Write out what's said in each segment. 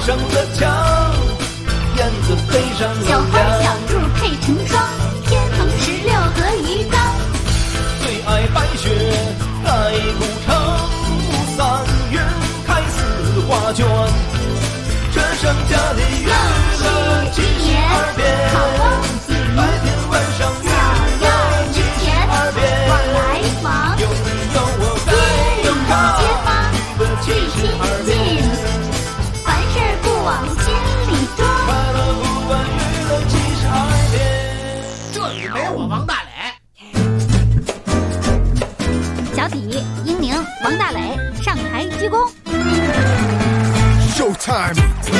上的墙，燕子飞上了小花梁。 小柱配成双，天蓬16和鱼缸。 最爱白雪，爱古城，3月开4画卷。这剩下的娱乐72变，白天晚上娱乐72变。 往来往， 有你有我街里在街坊娱乐最亲近，凡事不往心里装。 快乐不管娱乐72变。 这里没我王大磊。 小体、英宁、王大磊上台鞠躬。 Showtime！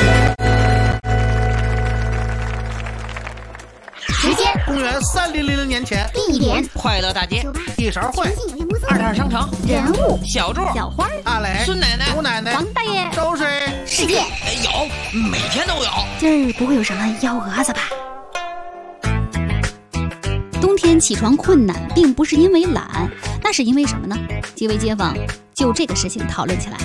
时间公元3000年前， 地点快乐大街， 酒吧一勺会， 诚信有限公司 22商城， 人物小柱， 小花阿磊、 孙奶奶， 吴奶奶、 王大爷周水。 世界。 有，每天都有。 今儿不会有什么幺蛾子吧？冬天起床困难，并不是因为懒，那是因为什么呢？几位街坊就这个事情讨论起来。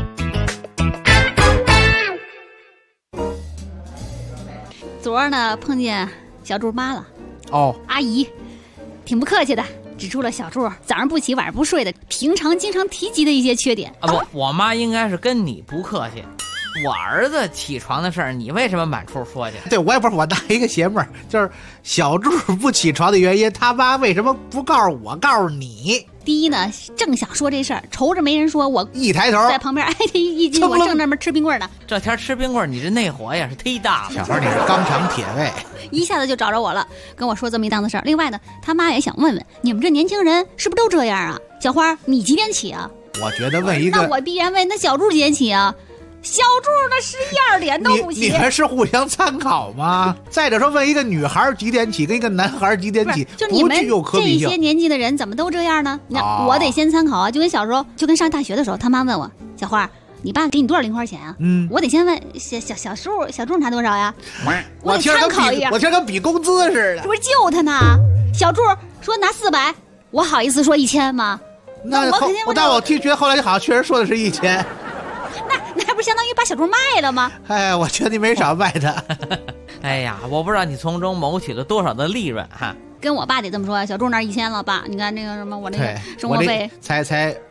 昨儿呢，碰见小柱妈了。 哦， 阿姨挺不客气的，指出了小柱早上不起晚上不睡的平常经常提及的一些缺点。 啊不，我妈应该是跟你不客气。我儿子起床的事儿，你为什么满处说去？ 对，我也不是我大一个邪妹儿，就是小柱不起床的原因，他妈为什么不告诉我，告诉你？ 第一呢，正想说这事儿，愁着没人说，我一抬头， 在旁边挨着一斤，我正那边吃冰棍呢， 这天吃冰棍，你这内火也是忒大了。 小孩你是钢肠铁胃， 一下子就找着我了，跟我说这么一档子事儿。另外呢，他妈也想问问你们这年轻人是不是都这样啊？小花，你几点起啊？ 我觉得问一个， 那我必然问，那小柱几点起啊？小柱那11、2点都不起。 你们是互相参考吗？再者说，问一个女孩几点起，跟一个男孩几点起， 就你们不具有可比性。 这些年纪的人怎么都这样呢？那我得先参考啊，就跟小时候，就跟上大学的时候，他妈问我，小花，你爸给你多少零花钱啊？我得先问小柱拿多少呀？我得参考一下。 我听跟比工资似的。 这不是救他呢？小柱说拿400，我好意思说1000吗？ 那我肯定但我听觉得后来你好像确实说的是1000。 那还不相当于把小柱卖了吗？ 哎，我觉得你没少卖他。 哎呀，我不知道你从中谋取了多少的利润哈。 跟我爸得这么说，小柱那1000了，爸，你看那个什么，我那个生活费才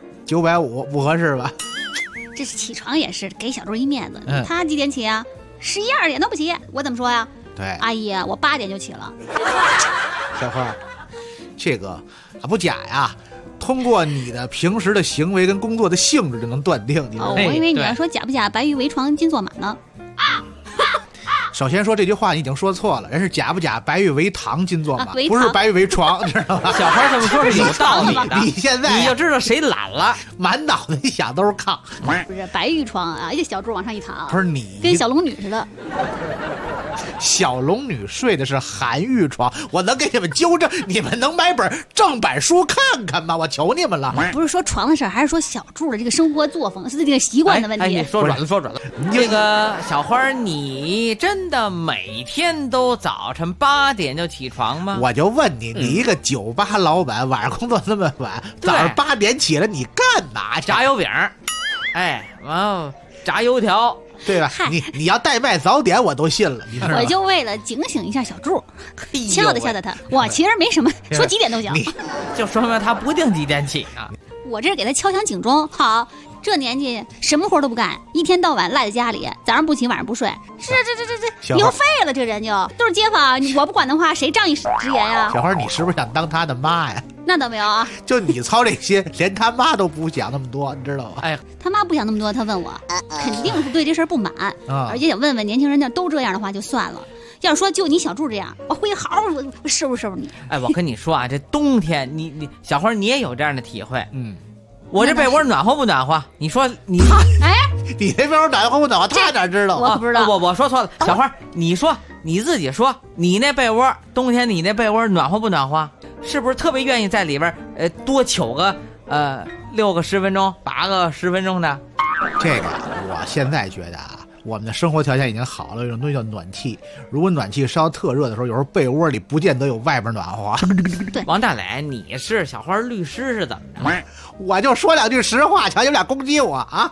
950，不合适吧？ 这是起床也是给小柱一面子。他几点起啊？11、2点都不起，我怎么说呀？ 对， 阿姨，我8点就起了。 小花，这个不假呀。通过你的平时的行为跟工作的性质就能断定。 我以为你要说假不假，白玉为床，金作马呢。 首先说这句话你已经说错了，人是假不假，白玉为堂，金作马，不是白玉为床，知道吗？ 小花这么说是有道理的。 你现在你就知道谁懒了， 满脑子一想都是炕。 不是白玉床啊，一个小柱往上一躺， 不是你跟小龙女似的。 小龙女睡的是韩玉床，我能给你们纠正，你们能买本正版书看看吗？我求你们了。 不是说床的事儿，还是说小柱的这个生活作风，是这个习惯的问题。 你说软了，说软了。这个小花，你真的每天都早晨8点就起床吗？ 我就问你，你一个酒吧老板，晚上工作那么晚，早上8点起来你干嘛去？ 炸油饼，哎，完了炸油条。 对吧？你要代卖早点我都信了，你知道吗？ 我就为了警醒一下小柱，吓唬他。我其实没什么，说几点都行。 就说明他不定几点起啊。 我这是给他敲响警钟。好，这年纪什么活都不干，一天到晚赖在家里，早上不起晚上不睡，是这以后废了，这人都是街坊，我不管的话，谁仗义直言呀？ 小花，你是不是想当他的妈呀？ 那倒没有啊， 就你操这些，连他妈都不想那么多，你知道吗？ 哎， 他妈不想那么多，他问我，肯定是对这事儿不满，而且想问问年轻人家都这样的话就算了。要是说就你小柱这样，我回去好好收拾收拾你。 哎，我跟你说啊，这冬天你小花你也有这样的体会，我这被窝暖和不暖和？你说你你这被窝暖和不暖和？他哪知道？ 我不知道， 我说错了。小花，你说你自己说，你那被窝冬天你那被窝暖和不暖和？是不是特别愿意在里边多糗个6个10分钟8个10分钟的？ 这个我现在觉得啊，我们的生活条件已经好了，有种东西叫暖气。如果暖气烧特热的时候，有时候被窝里不见得有外边暖和。 对， 王大磊，你是小花律师是怎么着？ 我就说两句实话，瞧你们俩攻击我啊！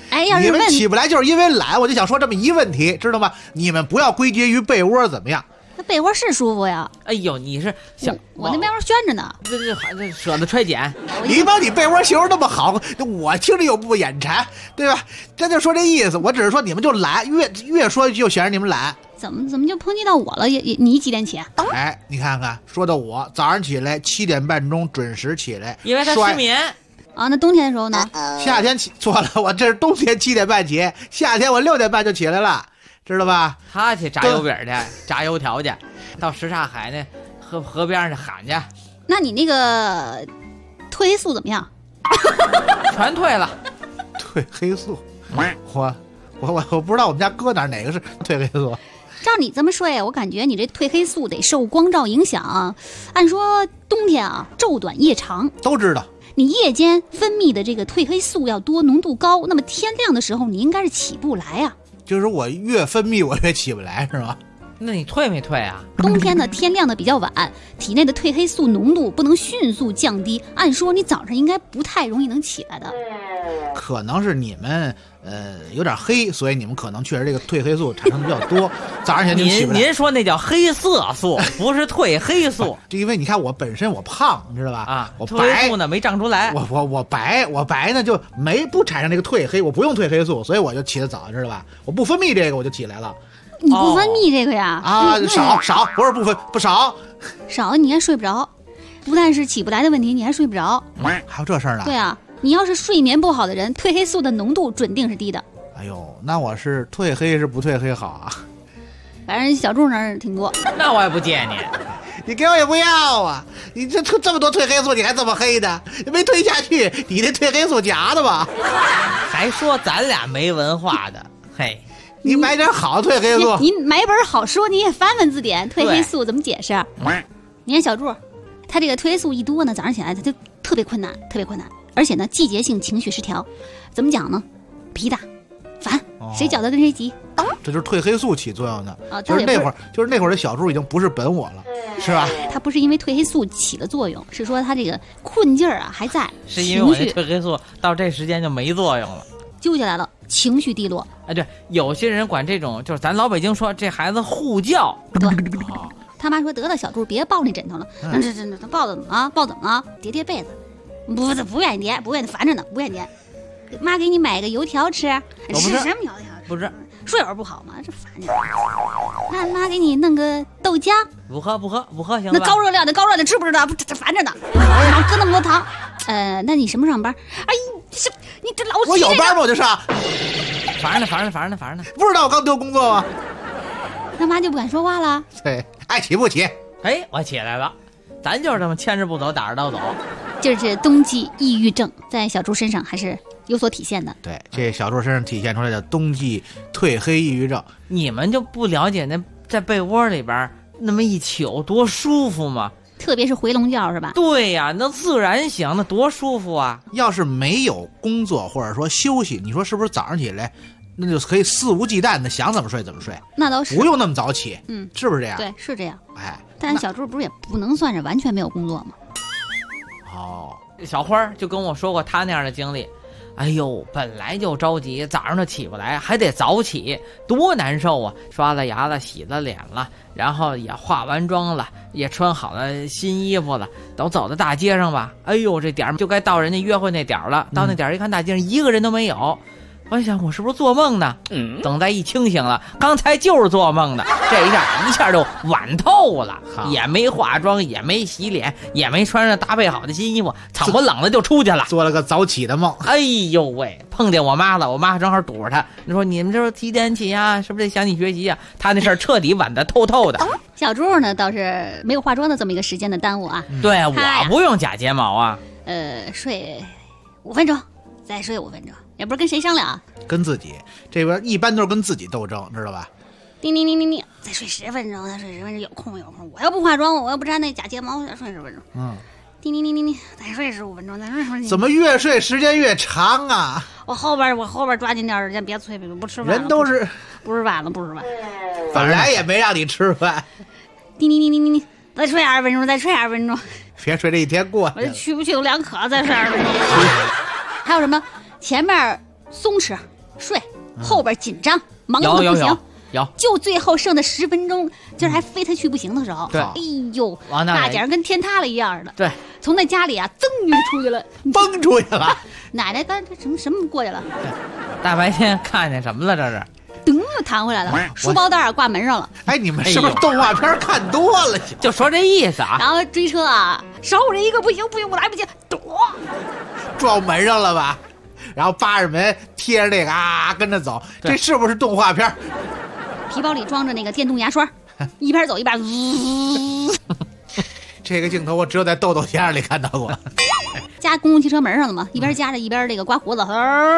哎呀， 你们起不来就是因为懒，我就想说这么一问题，知道吗？你们不要归结于被窝怎么样。 那被窝是舒服呀。 哎呦，你是想我那被窝悬着呢， 这舍得揣捡。 你把你被窝形容那么好，我听着又不眼馋，对吧？这就说这意思，我只是说你们就懒，越说就显示你们懒。 怎么就抨击到我了？也你几点起？ 哎，你看看，说到我早上起来7点半钟准时起来， 因为他失眠啊。那冬天的时候呢？ 夏天错了，我这是冬天7点半起，夏天我6点半就起来了。知道吧？ 他去炸油饼去，炸油条去，到什刹海那河边上喊去。 那你那个褪黑素怎么样？ 全退了。 褪黑素，我不知道我们家搁哪个是褪黑素。 照你这么说呀，我感觉你这褪黑素得受光照影响。按说冬天啊，昼短夜长， 都知道。 你夜间分泌的这个褪黑素要多，浓度高，那么天亮的时候你应该是起不来啊。 就是我越分泌我越起不来，是吗？ 那你退没退啊？ 冬天呢，天亮的比较晚，体内的褪黑素浓度不能迅速降低，按说你早上应该不太容易能起来的。 可能是你们有点黑，所以你们可能确实这个褪黑素产生的比较多，早上起来就起不来。 您说那叫黑色素，不是褪黑素。 因为你看我本身我胖，你知道吧？ 啊， 我褪黑素呢没长出来。 我白呢就不产生这个褪黑，我不用褪黑素，所以我就起得早，知道吧？我不分泌这个我就起来了。 你不分泌这个呀？ 啊，少不是不少， 你还睡不着，不但是起不来的问题，你还睡不着。 还有这事儿呢？ 对啊，你要是睡眠不好的人，褪黑素的浓度准定是低的。 哎呦，那我是褪黑是不褪黑好啊？ 反正小柱那儿挺多。 那我也不借你， 你给我也不要啊！你这么多褪黑素，你还这么黑的，没褪下去，你那褪黑素假的吧？ 还说咱俩没文化的，嘿。 你买点好褪黑素， 你买本好书，你也翻翻字典，褪黑素怎么解释？你看小柱，他这个褪黑素一多呢，早上起来他就特别困难，而且呢，季节性情绪失调，怎么讲呢？脾大、烦，谁搅得跟谁急。 这就是褪黑素起作用的啊！ 就是那会儿的小柱已经不是本我了，是吧？ 他不是因为褪黑素起了作用，是说他这个困劲儿啊还在， 是因为我这褪黑素到这时间就没作用了。 揪下来了，情绪低落。 哎，对，有些人管这种就是咱老北京说这孩子护教。 对，他妈说得了，小柱别抱那枕头了。这抱怎么了？抱怎么了？叠被子。不愿意叠，烦着呢，不愿意叠。妈给你买个油条吃。吃什么油条？ 不是睡会儿不好吗？这烦着。那妈给你弄个豆浆。 不喝行吧？ 那高热量的吃不知道，这烦着呢。搁那么多糖。那你什么上班？哎，你这老我有班吗？我就上。 烦着呢。 不知道我刚丢工作吗？ 他妈就不敢说话了。 对，爱起不起？ 哎，我起来了。咱就是这么牵着不走，打着刀走。 就是冬季抑郁症在小猪身上还是有所体现的。 对，这小猪身上体现出来的冬季褪黑抑郁症， 你们就不了解那在被窝里边那么一宿多舒服吗？ 特别是回笼觉是吧？ 对呀，那自然醒，那多舒服啊！ 要是没有工作或者说休息，你说是不是早上起来那就可以肆无忌惮的想怎么睡怎么睡？ 那倒是， 不用那么早起，是不是这样？ 对，是这样。 哎， 但小猪不是也不能算是完全没有工作吗？ 哦， 小花就跟我说过他那样的经历。哎呦，本来就着急，早上就起不来，还得早起，多难受啊！刷了牙了，洗了脸了，然后也化完妆了，也穿好了新衣服了，都走到大街上吧。哎呦，这点儿就该到人家约会那点儿了。到那点儿一看，大街上一个人都没有。我想我是不是做梦呢？等待一清醒了，刚才就是做梦的。这一下就晚透了，也没化妆，也没洗脸，也没穿上搭配好的新衣服，草不冷的就出去了， 做了个早起的梦。 哎呦喂，碰见我妈了，我妈正好堵着她。你说你们这是几点起呀？是不是得想你学习呀？她那事儿彻底晚的透透的。 小猪呢倒是没有化妆的这么一个时间的耽误啊。 对，我不用假睫毛啊。 睡5分钟，再睡5分钟。也不是跟谁商量啊， 跟自己这边一般都是跟自己斗争，知道吧？ 叮，再睡10分钟，再睡10分钟，有空。我要不化妆，我要不粘那假睫毛，再睡10分钟。叮，再睡15分钟，再睡15分钟。 怎么越睡时间越长啊？ 我后边抓紧点时间，别催，不吃饭。 人都是不是晚了， 本来也没让你吃饭。 叮，再睡20分钟， 别睡这一天过去。 我去不去都2颗，再睡20分钟。还有什么？前面松弛， 睡，后边紧张，忙得不行。 有， 就最后剩的10分钟，今儿还非他去不行的时候， 对， 哎呦，那简直跟天塌了一样的。 对， 从那家里啊，噌就出去了， 蹦出去了。 奶奶刚什么过去了？ 大白天看见什么了？这是， 噔又弹回来了，书包袋挂门上了。 哎，你们是不是动画片看多了？ 就说这意思啊。 然后追车啊，少我这一个不行，我来不及，躲， 撞门上了吧？然后扒着门贴着那个啊跟着走，这是不是动画片？ 皮包里装着那个电动牙刷，一边走一边这个镜头我只有在豆豆先生里看到过。 加公共汽车门上了嘛，一边夹着一边那个刮胡子。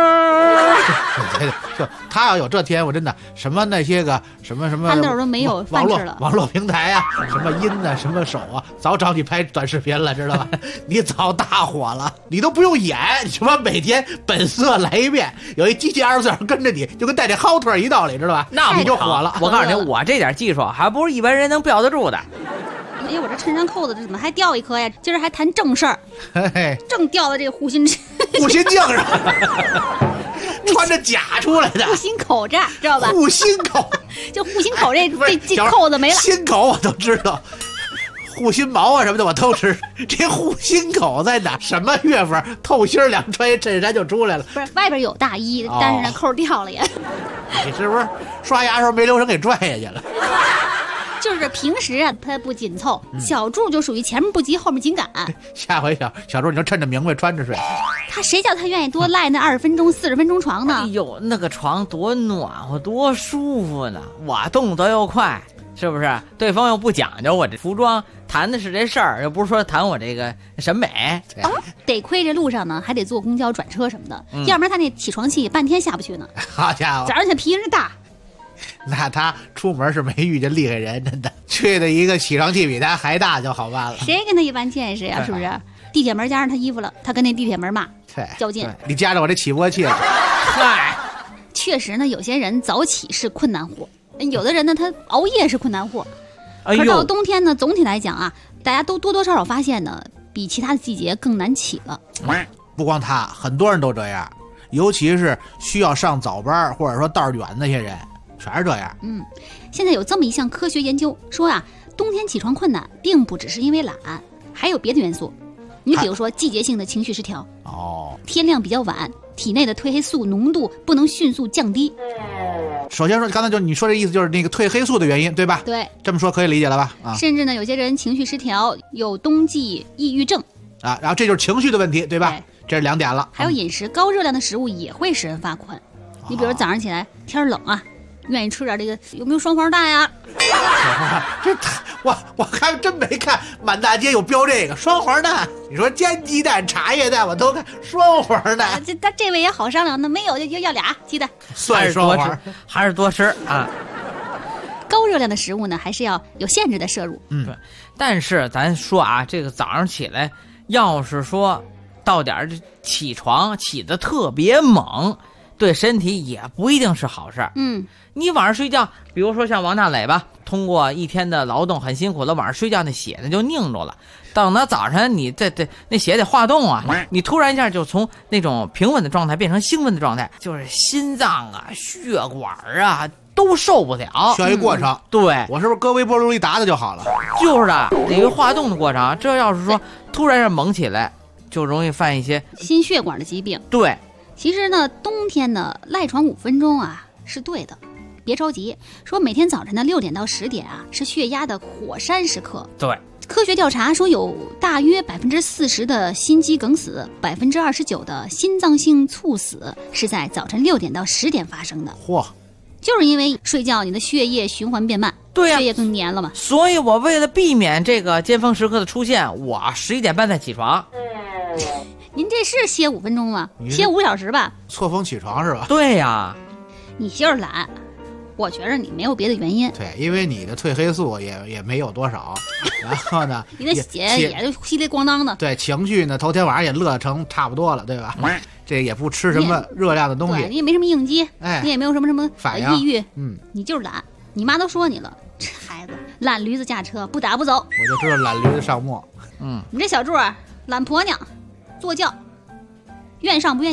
就他要有这天，我真的什么那些个什么憨豆都没有饭吃了。 网络平台啊，什么音啊，什么手啊，早找你拍短视频了，知道吧？你早大火了，你都不用演，你什么每天本色来一遍，有一机器24小时跟着你，就跟带这薅腿一道理，知道吧？ 那你就火了。 我告诉你，我这点技术还不是一般人能标得住的。 哎，我这衬衫扣子这怎么还掉一颗呀？今儿还谈正事儿，正掉到这个护心镜上，穿着假出来的护心口这儿，知道吧？ 护心口， 就护心口这扣子没了。 心口我都知道，护心毛啊什么的我都知。这护心口在哪？什么月份？透心凉穿一衬衫就出来了。 不是，外边有大衣，但是那扣掉了也。 你是不是刷牙时候没留神给拽下去了？ 就是平时啊，他不紧凑，小柱就属于前面不急后面紧赶。 下回小柱你就趁着明白穿着睡。 谁叫他愿意多赖那20分钟、40分钟床呢？ 哎呦，那个床多暖和，多舒服呢！我动作又快，是不是？对方又不讲究我这服装，谈的是这事儿，又不是说谈我这个审美。 得亏这路上呢，还得坐公交、转车什么的，要不然他那起床气半天下不去呢。 好家伙， 早上起来脾气大。 那他出门是没遇见厉害人，真的去的一个起床气比他还大就好办了。 谁跟他一般见识呀？是不是？地铁门夹上他衣服了，他跟那地铁门骂，较劲。 你夹着我这起搏器了。 嗨， 确实呢，有些人早起是困难活，有的人呢他熬夜是困难活。可是到冬天呢，总体来讲啊，大家都多多少少发现呢，比其他的季节更难起了。 不光他，很多人都这样，尤其是需要上早班或者说道远那些人。全是这样。 现在有这么一项科学研究说啊，冬天起床困难并不只是因为懒，还有别的元素。你比如说季节性的情绪失调，天亮比较晚，体内的褪黑素浓度不能迅速降低。 首先说，刚才就你说这意思就是那个褪黑素的原因，对吧？ 对， 这么说可以理解了吧？ 甚至呢，有些人情绪失调，有冬季抑郁症啊，然后这就是情绪的问题，对吧？这是2点了。 还有饮食高热量的食物也会使人发困。你比如早上起来天冷啊，愿意吃点这个，有没有双黄蛋呀？ 这我还真没看满大街有标这个双黄蛋。你说煎鸡蛋、茶叶蛋我都看，双黄蛋。 这位也好商量，那没有就要俩鸡蛋。 算双黄， 还是多吃啊。 高热量的食物呢，还是要有限制的摄入。 对。但是咱说啊，这个早上起来，要是说到点起床起得特别猛。对身体也不一定是好事。你晚上睡觉，比如说像王大磊吧，通过一天的劳动很辛苦了，晚上睡觉那血呢就凝住了。等到早上你那血得化动啊，你突然一下就从那种平稳的状态变成兴奋的状态，就是心脏啊、血管啊都受不了。 需要一过程。 对， 我是不是搁微波炉里打打就好了？ 就是的，得有化动的过程。这要是说突然是猛起来，就容易犯一些心血管的疾病。 对。 其实呢，冬天呢赖床5分钟啊是对的，别着急。说每天早晨的6点到10点啊是血压的火山时刻。 对， 科学调查说有大约40%的心肌梗死，29%的心脏性猝死是在早晨6点到10点发生的。 嚯， 就是因为睡觉你的血液循环变慢， 对呀， 血液更黏了嘛。 所以我为了避免这个尖峰时刻的出现，我11点半才起床。 您这是歇5分钟吗？歇5小时吧。 错峰起床是吧？ 对呀， 你就是懒，我觉着你没有别的原因。 对，因为你的褪黑素也没有多少，然后呢， 你的血也就稀里咣当的。 对，情绪呢，头天晚上也乐成差不多了，对吧？这也不吃什么热量的东西， 你也没什么应激，你也没有什么反应抑郁，你就是懒。你妈都说你了，这孩子懒驴子驾车，不打不走。 我就知道懒驴子上磨。 你这小柱啊，懒婆娘。坐轿，愿上不愿下。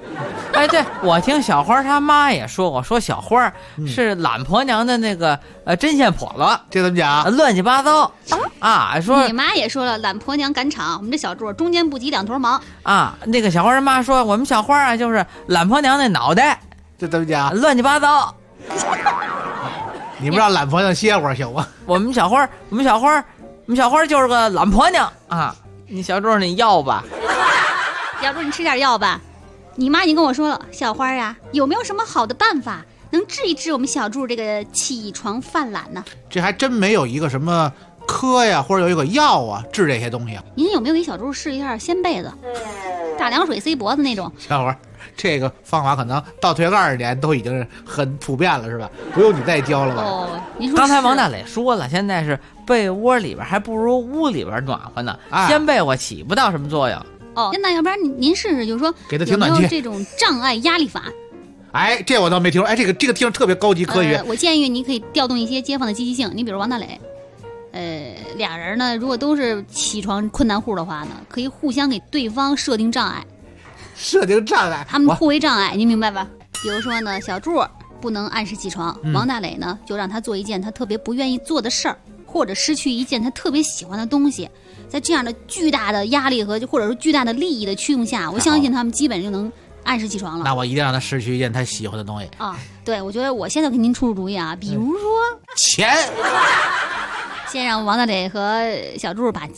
哎，对，我听小花他妈也说过，说小花是懒婆娘的那个针线婆子， 这怎么讲？ 乱七八糟啊！说你妈也说了，懒婆娘赶场，我们这小柱中间不急两头忙啊。那个小花他妈说，我们小花啊就是懒婆娘的脑袋， 这怎么讲？ 乱七八糟。 你们让懒婆娘歇会儿行吗？ 我们小花就是个懒婆娘啊！你小柱你要吧？ 小柱你吃点药吧。你妈已经跟我说了，小花啊，有没有什么好的办法能治一治我们小柱这个起床犯懒呢？ 这还真没有一个什么科呀，或者有一个药啊治这些东西。 您有没有给小柱试一下掀被子，大凉水塞脖子那种？ 小花，这个方法可能倒退20年都已经是很普遍了，是吧？不用你再教了吧？ 哦，您说刚才王大磊说了，现在是被窝里边还不如屋里边暖和呢，掀被窝起不到什么作用。 哦，那要不然您试试，就是说给他听暖气， 有没有这种障碍压力法？ 哎，这我倒没听说。哎，这个听着特别高级科学。 我建议你可以调动一些街坊的积极性。你比如王大磊，俩人呢，如果都是起床困难户的话呢，可以互相给对方设定障碍。 设定障碍， 他们互为障碍，您明白吧？比如说呢，小柱不能按时起床，王大磊呢就让他做一件他特别不愿意做的事儿，或者失去一件他特别喜欢的东西。在这样的巨大的压力和或者说巨大的利益的驱动下，我相信他们基本就能按时起床了。 那我一定让他失去一件他喜欢的东西啊！对，我觉得我现在给您出主意啊，比如说钱， 先让王大磊和小柱把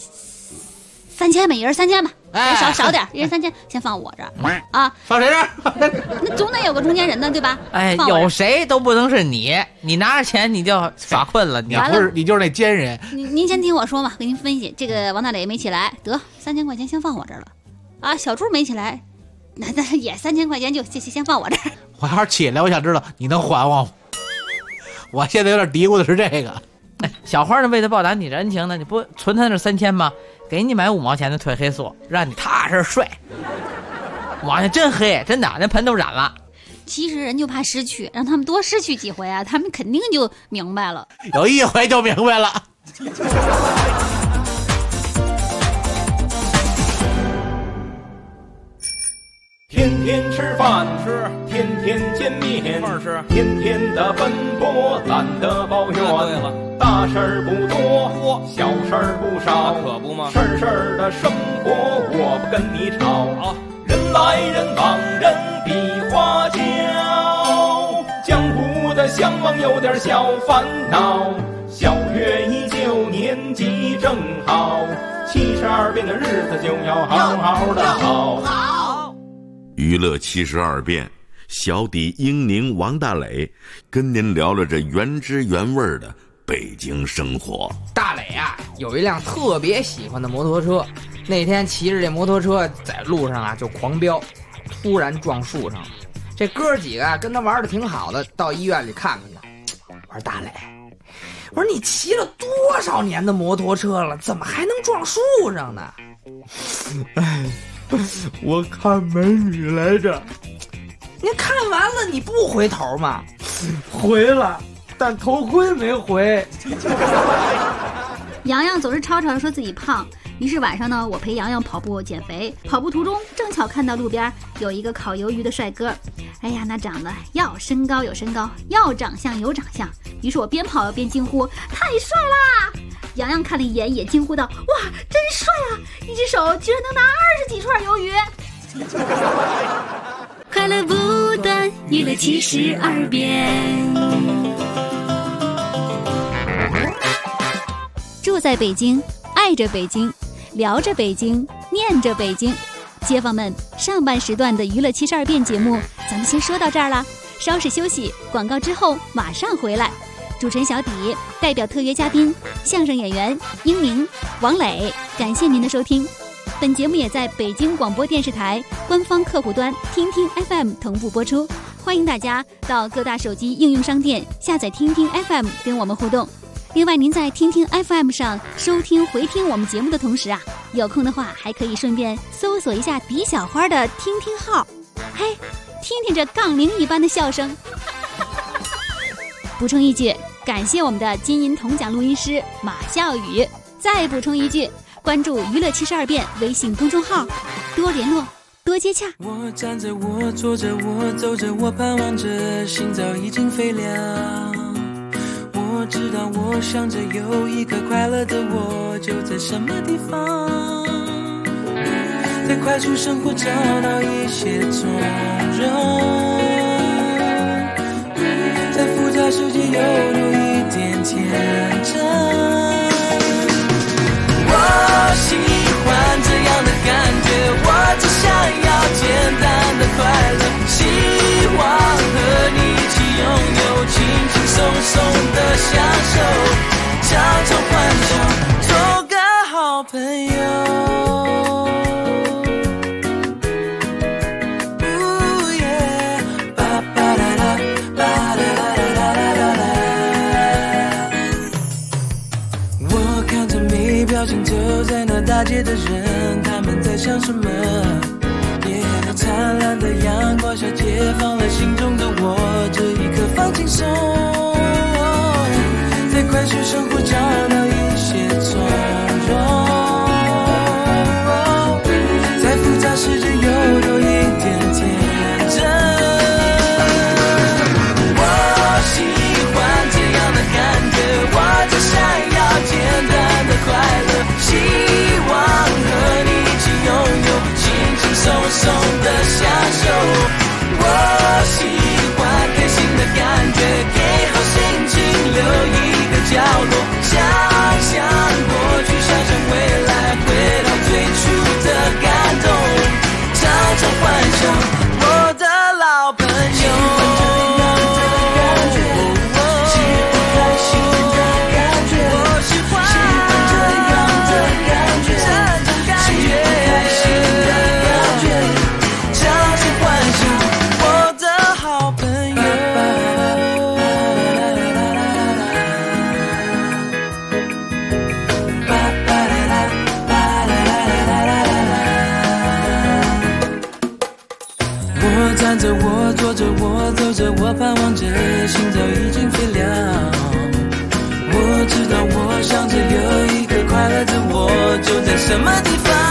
3000吧，一人3000吧，少点，一人3000，先放我这儿啊， 放谁这儿？ 那总得有个中间人呢，对吧？ 哎，有谁都不能是你拿着钱你就耍困了， 你不是你就是那奸人。 您先听我说嘛，给您分析。这个王大磊没起来，得3000块钱先放我这儿了，啊，小柱没起来，那也3000块钱就先放我这儿。 我要是起来，我想知道你能还我吗？我现在有点嘀咕的是这个。 哎，小花呢，为了报答你的恩情呢，你不存他那3000吗？给你买5毛钱的褪黑素，让你踏实睡。哇，那真黑，真的，那盆都染了。 其实人就怕失去，让他们多失去几回啊，他们肯定就明白了。 有一回就明白了。 天天吃饭吃，天天见面吃，天天的奔波懒得抱怨。对了，大事儿不多，小事儿不少，可不嘛。事儿的生活我不跟你吵啊，人来人往，人比花娇。江湖的相望有点小烦恼，小月依旧年纪正好，72变的日子就要好好的好。 娱乐72变，小弟英宁王大磊跟您聊聊这原汁原味的北京生活。 大磊啊，有一辆特别喜欢的摩托车，那天骑着这摩托车在路上啊就狂飙，突然撞树上了。这哥几个跟他玩的挺好的，到医院里看看去。我说大磊，我说你骑了多少年的摩托车了，怎么还能撞树上呢？ 哎，我看美女来着。 你看完了你不回头吗？ 回了，但头盔没回。 洋洋总是吵吵说自己胖，于是晚上呢，我陪洋洋跑步减肥。跑步途中正巧看到路边有一个烤鱿鱼的帅哥，哎呀，那长得要身高有身高，要长相有长相。于是我边跑边惊呼：太帅啦！洋洋看了一眼，也惊呼道：哇，真帅啊！一只手居然能拿20几串鱿鱼。快乐不断，娱乐72变。住在北京，爱着北京，聊着北京，念着北京。街坊们，上半时段的娱乐72变节目咱们先说到这儿了，稍事休息，广告之后马上回来。主持人小底代表特约嘉宾相声演员英宁、王磊，感谢您的收听。本节目也在北京广播电视台官方客户端听听 FM 同步播出，欢迎大家到各大手机应用商店下载听听 FM 跟我们互动。另外，您在听听 FM 上收听回听我们节目的同时啊，有空的话还可以顺便搜索一下李小花的听听号，嘿，听听这杠铃一般的笑声。补充一句，感谢我们的金银铜奖录音师马笑宇。再补充一句，关注娱乐72变微信公众号，多联络， 多接洽。 我站着，我坐着，我走着，我盼望着，心早已经飞了。我知道，我想着，有一个快乐的我，就在什么地方，在快速生活找到一些从容，在复杂世界有多一点天真。我喜欢这样的感觉，我只想要简单的快乐，希望和你一起拥有轻轻松松的享受，常常欢笑，做个好朋友。我看着没表情走在那大街的人，他们在想什么？那灿烂的阳光下解放了心中的我，这一刻放轻松，在快速生活找到一些从容，在复杂世界有多一点天真。我喜欢这样的感觉，我只想要简单的快乐，希望和你一起拥有轻轻松松的享受。我喜欢开心的感觉，给好心情留一个角落，想象过去，想象未来，回到最初的感动，常常欢笑，我的老朋友。站着，我坐着，我走着，我盼望着，心早已经飞了。我知道，我想着，有一个快乐的我，就在什么地方。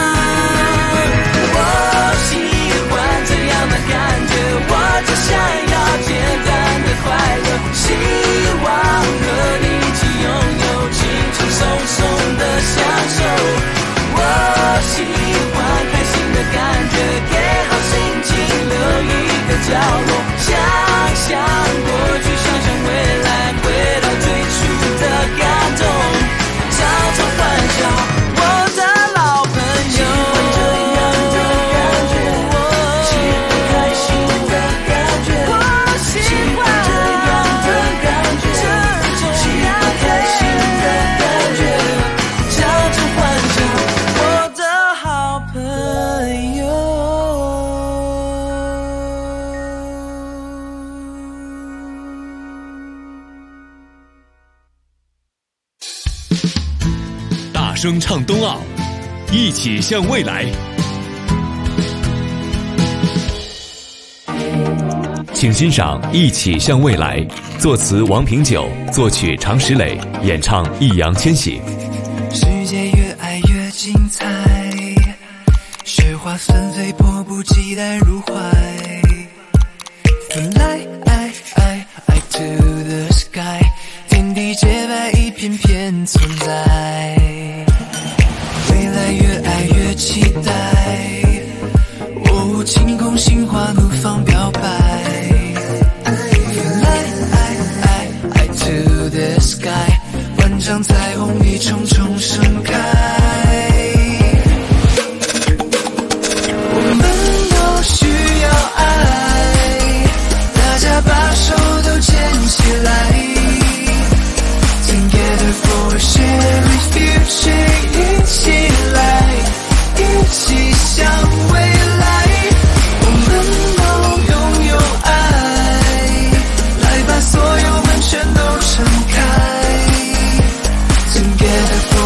我喜欢这样的感觉，我只想要简单的快乐，希望和你一起拥有轻轻松松的享受。我喜欢开心的感觉，给好心情留一个角落，想象过去，想象未来，回到最初的感动，常常欢笑，我的老朋友。喜欢这样的感觉，喜欢开心的感觉，我喜欢这样的感觉，喜欢开心的感觉，常常欢笑，我的好朋友。 大声唱冬奥，一起向未来。请欣赏《一起向未来》，作词王平久，作曲常石磊，演唱易烊千玺。 世界越爱越精彩，雪花纷飞，迫不及待入怀。Fly to the sky， 天地洁白，一片片存在。未来越爱越期待，哦，晴空心花怒放表白。Fly to the sky， 万丈彩虹一重重盛开。我们都需要爱，大家把手都牵起来。Together for a shared future， 一起来，一起向未来。我们都拥有爱，来把所有门全都敞开。Together for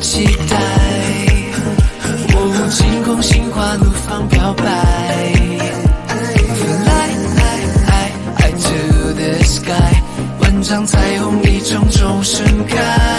期待。我惊空心花怒放表白。Fly to the sky， 万丈彩虹一种种盛开。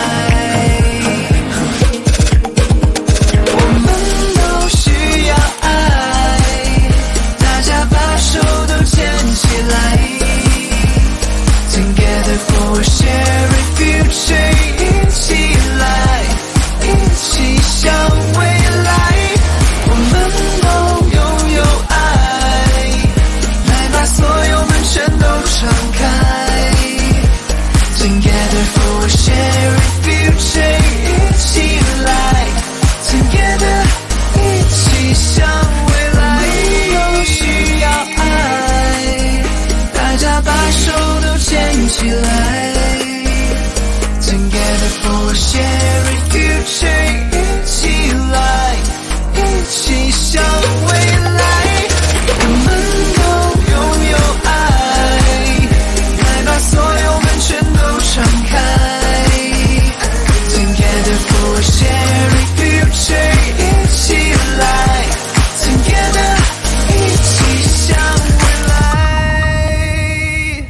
我们都需要爱，大家把手都牵起来。Together for a shared future， 一起来，一起向未来。我们都拥有爱，来把所有门全都敞开。Together for a shared future， 一起来 Together， 一起向未来。都需要爱，大家把手都牵起来。Together for a shared future， 一起来，一起向未来。我们都拥有爱，来把所有门全都敞开。Together for a shared future， 一起来 Together， 一起向未来。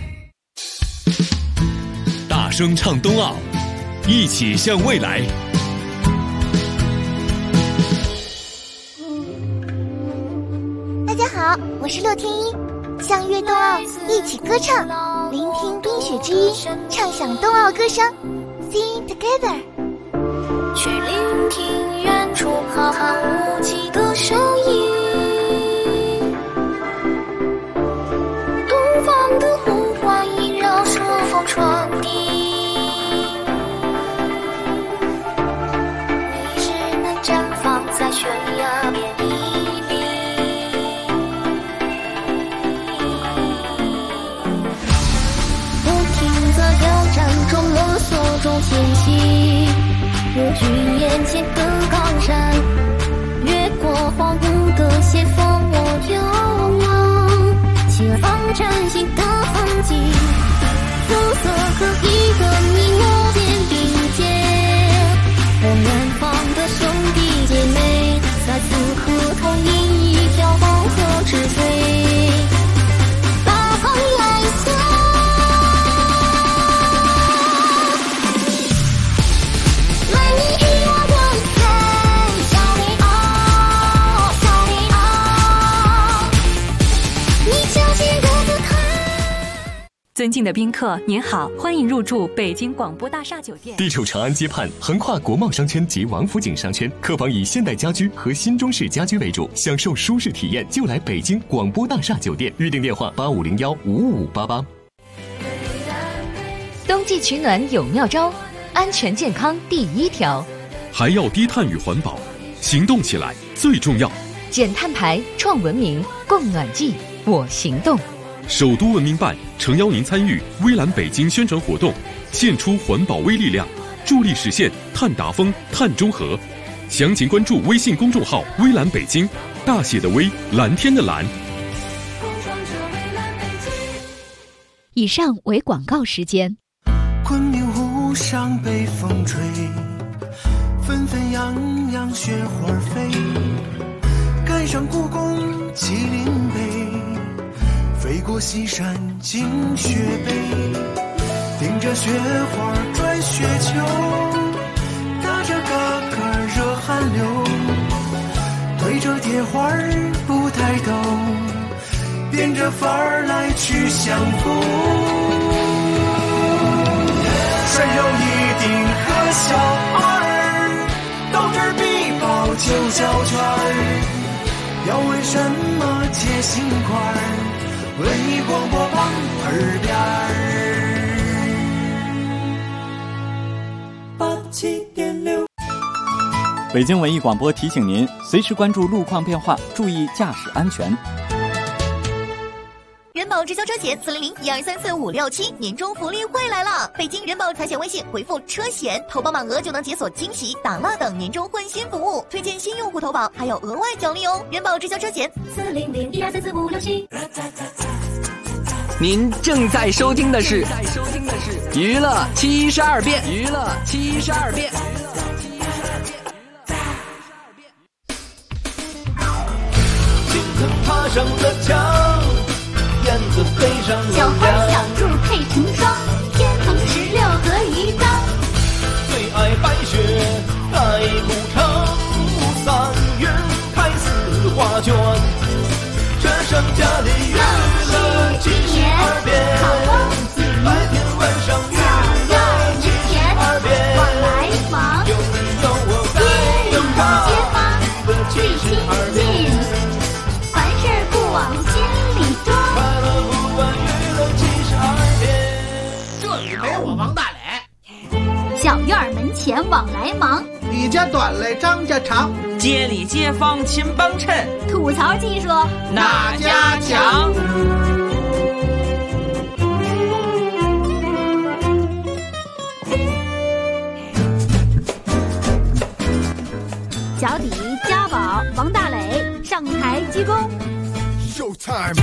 大声唱冬奥，一起向未来。 大家好，我是洛天依，相约冬奥，一起歌唱，聆听冰雪之音，畅享冬奥歌声 ，Sing together。 去聆听远处浩瀚无际的声音，东方的呼唤萦绕着风传递。你只能绽放在悬崖边一笔，不停在挑战中摸索中前行。我举眼前的高山，越过荒芜的斜峰，我眺望前方崭新的风景。肤色各异的你我肩并肩，我远方的兄弟姐妹，在此刻同饮一条黄河之水。大航来向。 尊敬的宾客，您好，欢迎入住北京广播大厦酒店。 地处长安街畔，横跨国贸商圈及王府井商圈，客房以现代家居和新中式家居为主，享受舒适体验就来北京广播大厦酒店。预订电话8501-55588。 冬季取暖有妙招，安全健康第一条， 还要低碳与环保，行动起来最重要。 减碳排，创文明，供暖季，我行动。 首都文明办诚邀您参与微蓝北京宣传活动，献出环保微力量，助力实现碳达峰、碳中和。详情关注微信公众号“微蓝北京”，大写的微，蓝天的蓝。 以上为广告时间。 昆明湖上北风吹，纷纷扬扬雪花飞，赶上故宫麒麟碑。飞过西山进雪北，顶着雪花拽雪球，打着嘎嘎热汗流，对着铁花不抬头，变着法儿来去相逢。山有一顶和小二，斗智必报就交圈儿，要为什么结心块儿？文艺广播网耳边87.6。 北京文艺广播提醒您，随时关注路况变化，注意驾驶安全。 人保直销车险400-1234-567年终福利会来了！北京人保财险微信回复车险，投保满额就能解锁惊喜、打蜡等年终换新服务，推荐新用户投保还有额外奖励哦！人保直销车险400-1234-567。 您正在收听的是娱乐72变，娱乐72变。 爬上了墙，燕子飞上了小花梁。 小树配成双，天蓬16合一张。 最爱白雪盖古城，3月开4画卷。这剩下的娱乐72变，白天晚上娱乐72变。 往来忙， 有你有我该有他， 街坊娱乐72变。 凡事不往心里装。 快乐不管娱乐72变。 这里没我王大磊。 小院门前往来忙， 李家短嘞张家长， 街里街坊勤帮衬， 吐槽技术哪家强？ 脚底家宝王大磊上台鞠躬。 Showtime。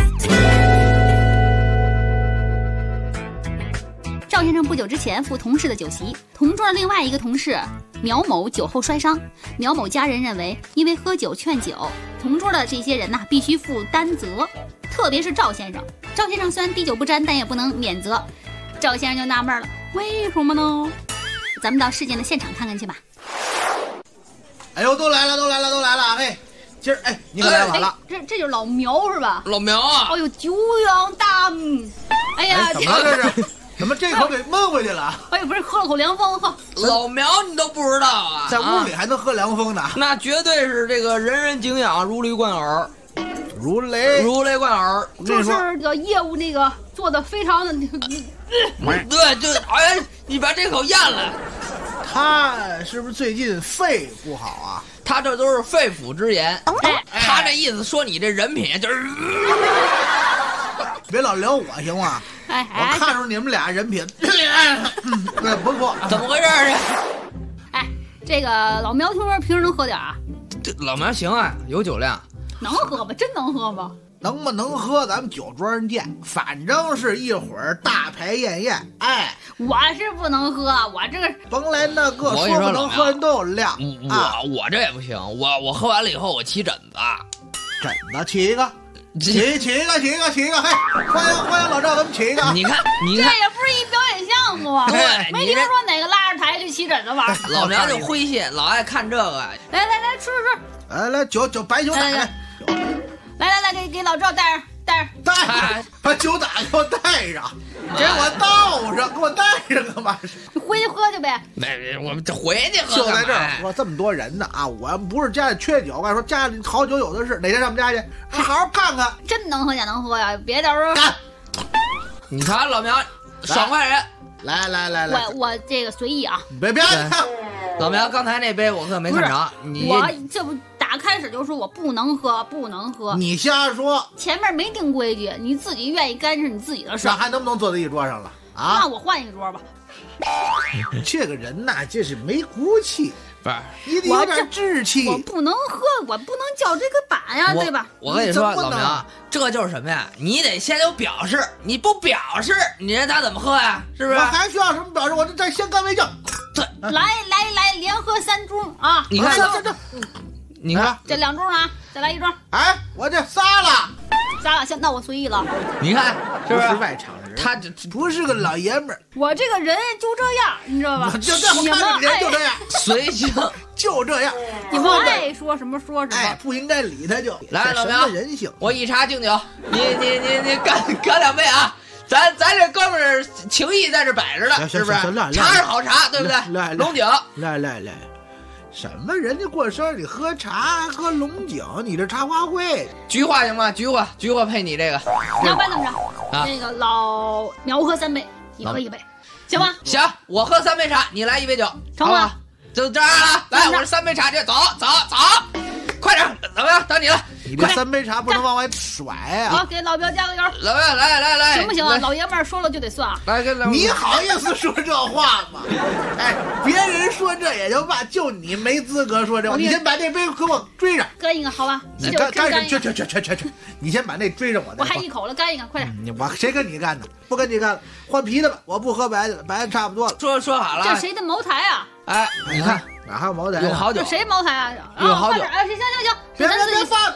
赵先生不久之前赴同事的酒席，同桌的另外一个同事苗某酒后摔伤。苗某家人认为，因为喝酒劝酒，同桌的这些人必须负担责，特别是赵先生。赵先生虽然滴酒不沾，但也不能免责。赵先生就纳闷了，为什么呢？咱们到事件的现场看看去吧。 哎呦，都来了！嘿，今儿你可来晚了。 这就是老苗是吧？ 老苗啊！ 哦呦，久仰大名。哎呀， 怎么这是？怎么这口给闷回去了？ 哎呦，不是喝了口凉风，喝。 老苗你都不知道啊？ 在屋里还能喝凉风呢？ 那绝对是这个人人敬仰，如雷贯耳。 如雷贯耳， 就是这个业务那个做的非常的。 对，就哎，你把这口咽了。 他是不是最近肺不好啊？ 他这都是肺腑之言。他这意思说你这人品就是。 别老聊我行吗？我看出你们俩人品不错。 怎么回事啊？ 这个老苗听说平时能喝点啊？ 这老苗行啊，有酒量。 能喝吧？真能喝吧？ 能不能喝，咱们酒桌上见。反正是一会儿大排宴宴。 我是不能喝，我这个甭来那个说不能喝都有量。 我这也不行，我喝完了以后我起疹子。 疹子起一个。起一个，嘿，欢迎老赵，咱们起一个。 你看， 这也不是一表演项目啊。 对， 没听说哪个拉着台去起疹子玩。 老苗就诙谐，老爱看这个。 来，吃。 来酒白酒打开。 来，给老赵带上， 把酒打给我带上，给我倒上，给我带上干嘛？ 你回去喝去呗。 我们回去喝。 就在这儿喝，这么多人呢啊！我不是家里缺酒，我跟你说家里好酒有的是，哪天上我们家去，好好看看。 真能喝假能喝呀，别到时候。 你看老苗，爽快人。 来， 我这个随意啊。 别， 老苗刚才那杯我可没看着。 我这不打开始就说我不能喝。 你瞎说， 前面没定规矩，你自己愿意干是你自己的事。 那还能不能坐在一桌上了啊？ 那我换一个桌吧。 这个人呐，这是没骨气， 不是你得有点志气。 我不能喝，我不能叫这个板呀，对吧？ 我跟你说，老苗，这就是什么呀？你得先有表示，你不表示，你让他怎么喝呀？是不是？ 我还需要什么表示？我这先干为敬。 对， 来，连喝3盅啊！ 你看这，你看这2盅啊，再来1盅。 我这仨了， 行，那我随意了。 你看是不是外场人？ 他这不是个老爷们儿。 我这个人就这样，你知道吧？ 就这，我看你人就这样， 随性， 就这样。 你们爱说什么说什么， 不应该理他就。 来，老苗， 人性。 我一茶敬酒，你干2杯啊！咱这哥们儿情谊在这摆着呢，是不是？茶是好茶，对不对？龙井， 来，什么人家过生日你喝茶喝龙井，你这茶话会？ 菊花行吗？菊花配你这个。 要不然怎么着？那个老苗喝3杯，你喝1杯，行吗？ 行，我喝3杯茶，你来1杯酒， 成吗？ 就这样了。来，我这3杯茶，这走，快点，老苗等你了。 你这3杯茶不能往外甩啊！ 好，给老苗加个油。 老苗，来， 行不行啊？老爷们儿说了就得算啊！ 来， 你好意思说这话吗？别人说这也就罢，就你没资格说这话。你先把这杯给我追上， 干一个好吧？ 你干去！你先把那追上我。 我还一口了，干一个，快点！ 我谁跟你干呢？不跟你干了，换啤的吧。我不喝白的了，白的差不多了。 说好了。 这谁的茅台啊？ 你看哪还有茅台？ 有好酒。 这谁茅台啊？ 有好酒。 行， 别放茅台干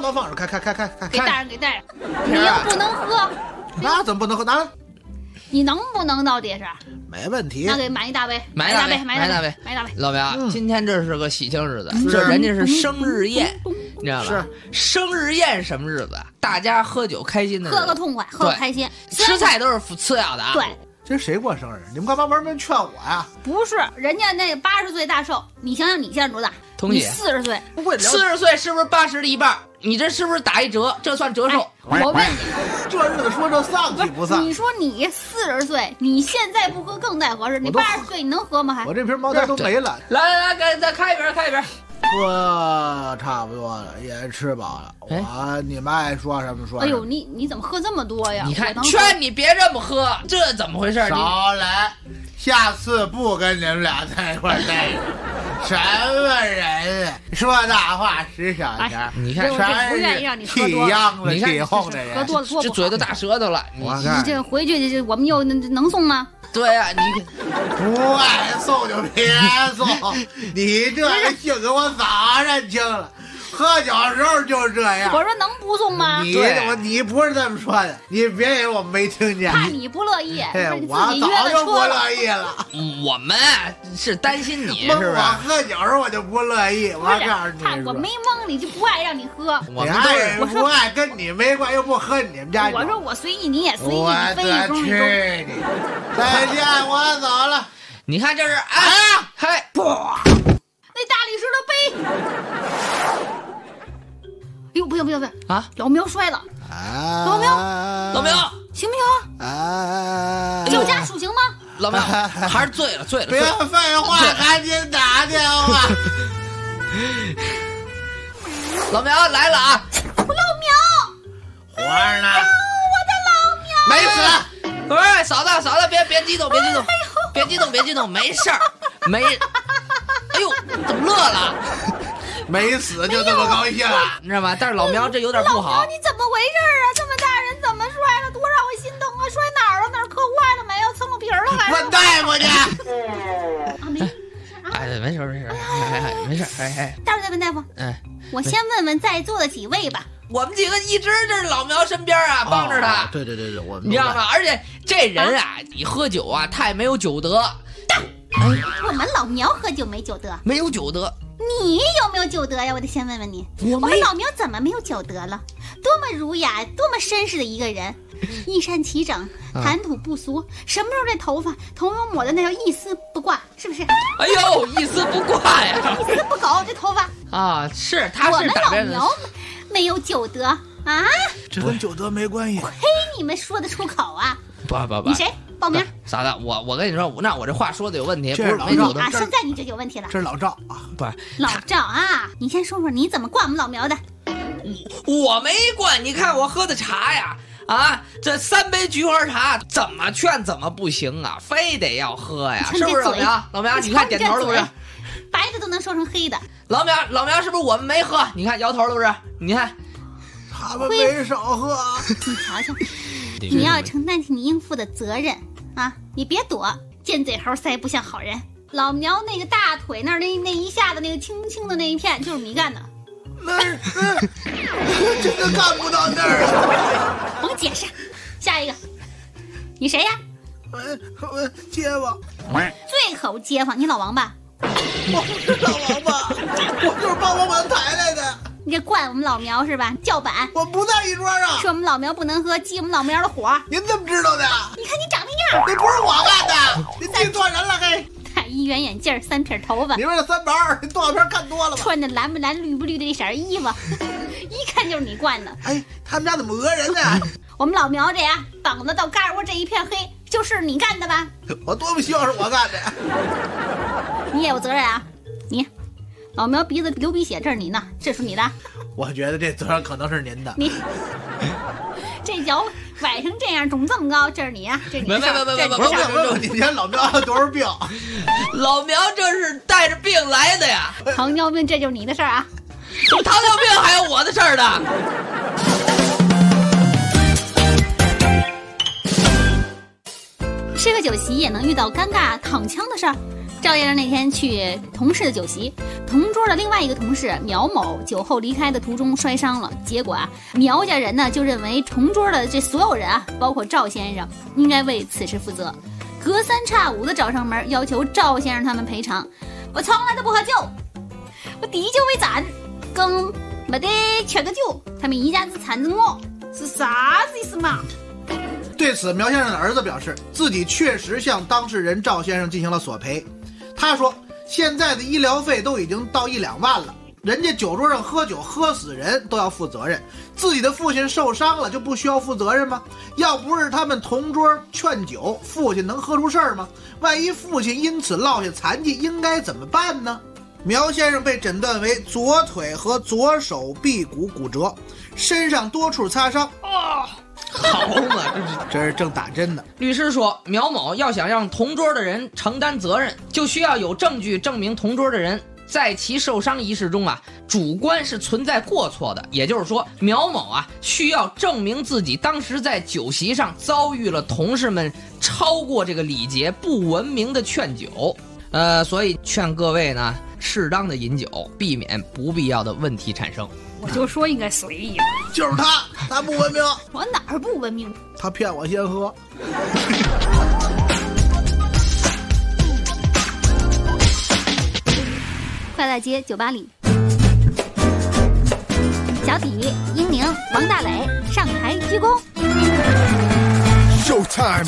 么放着？看， 给大人给大人，你又不能喝， 那怎么不能喝？那你能不能到底是？ 没问题。 那给买一大杯， 买一大杯。老苗，今天这是个喜庆日子，这人家是生日宴，你知道吧？ 是生日宴什么日子？大家喝酒开心的日子， 喝个痛快，喝个开心， 吃菜都是次要的啊。 对。 这谁过生日？你们干嘛玩命劝我呀？ 不是，人家那80岁大寿，你想想你现在多大？你40岁 ，40岁是不是80的一半？你这是不是打一折？这算折寿？ 我问你， 这日子说这丧气不丧？ 你说你40岁，你现在不喝更待何时？你80岁你能喝吗？还我这瓶茅台都没了。 来，再开一瓶。 喝差不多了，也吃饱了。你们爱说什么说什么。 哎呦，你怎么喝这么多呀？ 你看，劝你别这么喝，这怎么回事？ 少来，下次不跟你们俩在一块待着。什么人说大话使小钱？ 你看， 不愿意让你喝多， 气秧子气哄的人， 喝多了多不好。 这嘴都大舌头了。 你这回去我们又能送吗？ 对呀，你不爱送就别送。你这个性格我早认清了，喝酒时候就是这样。 我说能不送吗？ 你不是这么说的，你别以为我没听见。 怕你不乐意， 我早就不乐意了。 我们是担心你，是不是？ 我喝酒时候我就不乐意。我告诉你， 看我没蒙你，就不爱让你喝。 我们都是不爱，跟你没关系，又不喝你们家酒。 我说我随意，你也随意， 我去你！再见，我走了。 你看这是嘿， 那大理石的杯。哎呦，不行啊！ 老苗摔了。老苗，行不行？酒驾数行吗？ 老苗还是醉了。 别废话，赶紧打电话。 老苗来了啊！ 老苗， 活着呢。 我的老苗没死。不是，嫂子，别激动，别激动，没事儿，没。哎呦，怎么乐了？ 没死就这么高兴啊， 你知道吗？但是老苗这有点不好。 老苗，你怎么回事啊？这么大人怎么摔了？多让我心疼啊！摔哪儿了？哪儿磕坏了没有？蹭了皮了还是？ 问大夫去。 没事。 待会儿再问大夫。我先问问在座的几位吧。 我们几个一直这老苗身边啊，帮着他。 对，我们你知道吗？而且这人啊，你喝酒啊，太没有酒德。 我们老苗喝酒没酒德？ 没有酒德。 你有没有酒德呀？我得先问问你。我们老苗怎么没有酒德了？多么儒雅，多么绅士的一个人，衣衫齐整，谈吐不俗。什么时候这头发抹的那叫一丝不挂，是不是？ 哎呦，一丝不挂呀！ 一丝不苟，这头发啊，是他是我们老苗没有酒德啊？ 这跟酒德没关系。 亏你们说得出口啊！ 不， 你谁？报名。 嫂子，我跟你说，那我这话说的有问题， 不是没酒德啊！现在你这有问题了。 这是老赵啊， 不是老赵啊！你先说说你怎么灌我们老苗的？ 我没灌，你看我喝的茶呀，这3杯菊花茶，怎么劝怎么不行啊，非得要喝呀，是不是老苗？你看点头了不是？ 白的都能说成黑的。 老苗是不是我们没喝？你看摇头了不是？你看他们没少喝啊。 你瞧瞧，你要承担起你应负的责任啊！你别躲，尖嘴猴腮不像好人。老苗那个大腿那儿那一下子那个青青的那一片，就是你干的。 那真的干不到那儿啊！甭解释，下一个，你谁呀？ 我街坊。 最可不街坊，你老王吧？ 我不是老王八，我就是帮我把抬来的。 你这灌我们老苗是吧？叫板， 我不在一桌上。 说我们老苗不能喝，激我们老苗的火。 您怎么知道的？ 你看你长那样， 那不是我干的，您记错人了嘿。 戴一圆眼镜，3撇头发。 你说这3宝，你动画片看多了吧？ 穿的蓝不蓝、绿不绿的这色衣服，一看就是你灌的。 哎，他们家怎么讹人呢？ 我们老苗这呀，膀子到嘎窝这一片黑，就是你干的吧？ 我多么希望是我干的。 你也有责任啊！你老苗鼻子流鼻血，这是你呢，这是你的。 我觉得这责任可能是您的。 你这脚崴成这样，肿这么高，这是你啊？这是你的事儿。 你们家老苗有多少病？ 老苗这是带着病来的呀。 糖尿病，这就是你的事儿啊。 怎么糖尿病还有我的事儿呢？ 吃个酒席也能遇到尴尬躺枪的事儿赵先生那天去同事的酒席，同桌的另外一个同事苗某酒后离开的途中摔伤了。结果啊，苗家人呢就认为同桌的这所有人啊，包括赵先生，应该为此事负责，隔三差五的找上门要求赵先生他们赔偿。我从来都不喝酒，我滴酒未沾，更没得缺个酒，他们一家子缠着我，是啥子意思嘛？ 对此，苗先生的儿子表示，自己确实向当事人赵先生进行了索赔。他说，现在的医疗费都已经到1-2万了，人家酒桌上喝酒喝死人都要负责任，自己的父亲受伤了就不需要负责任吗？要不是他们同桌劝酒，父亲能喝出事儿吗？万一父亲因此落下残疾，应该怎么办呢？苗先生被诊断为左腿和左手臂骨骨折，身上多处擦伤。好嘛，这是正打针的。 律师说，苗某要想让同桌的人承担责任，就需要有证据证明同桌的人在其受伤一事中啊，主观是存在过错的。也就是说，苗某啊需要证明自己当时在酒席上遭遇了同事们超过这个礼节不文明的劝酒。所以劝各位呢，适当的饮酒，避免不必要的问题产生。 我就说应该随意， 就是他不文明。 我哪儿不文明？ 他骗我先喝。 快乐街酒吧里，小体、英宁、王大磊上台鞠躬。 Showtime。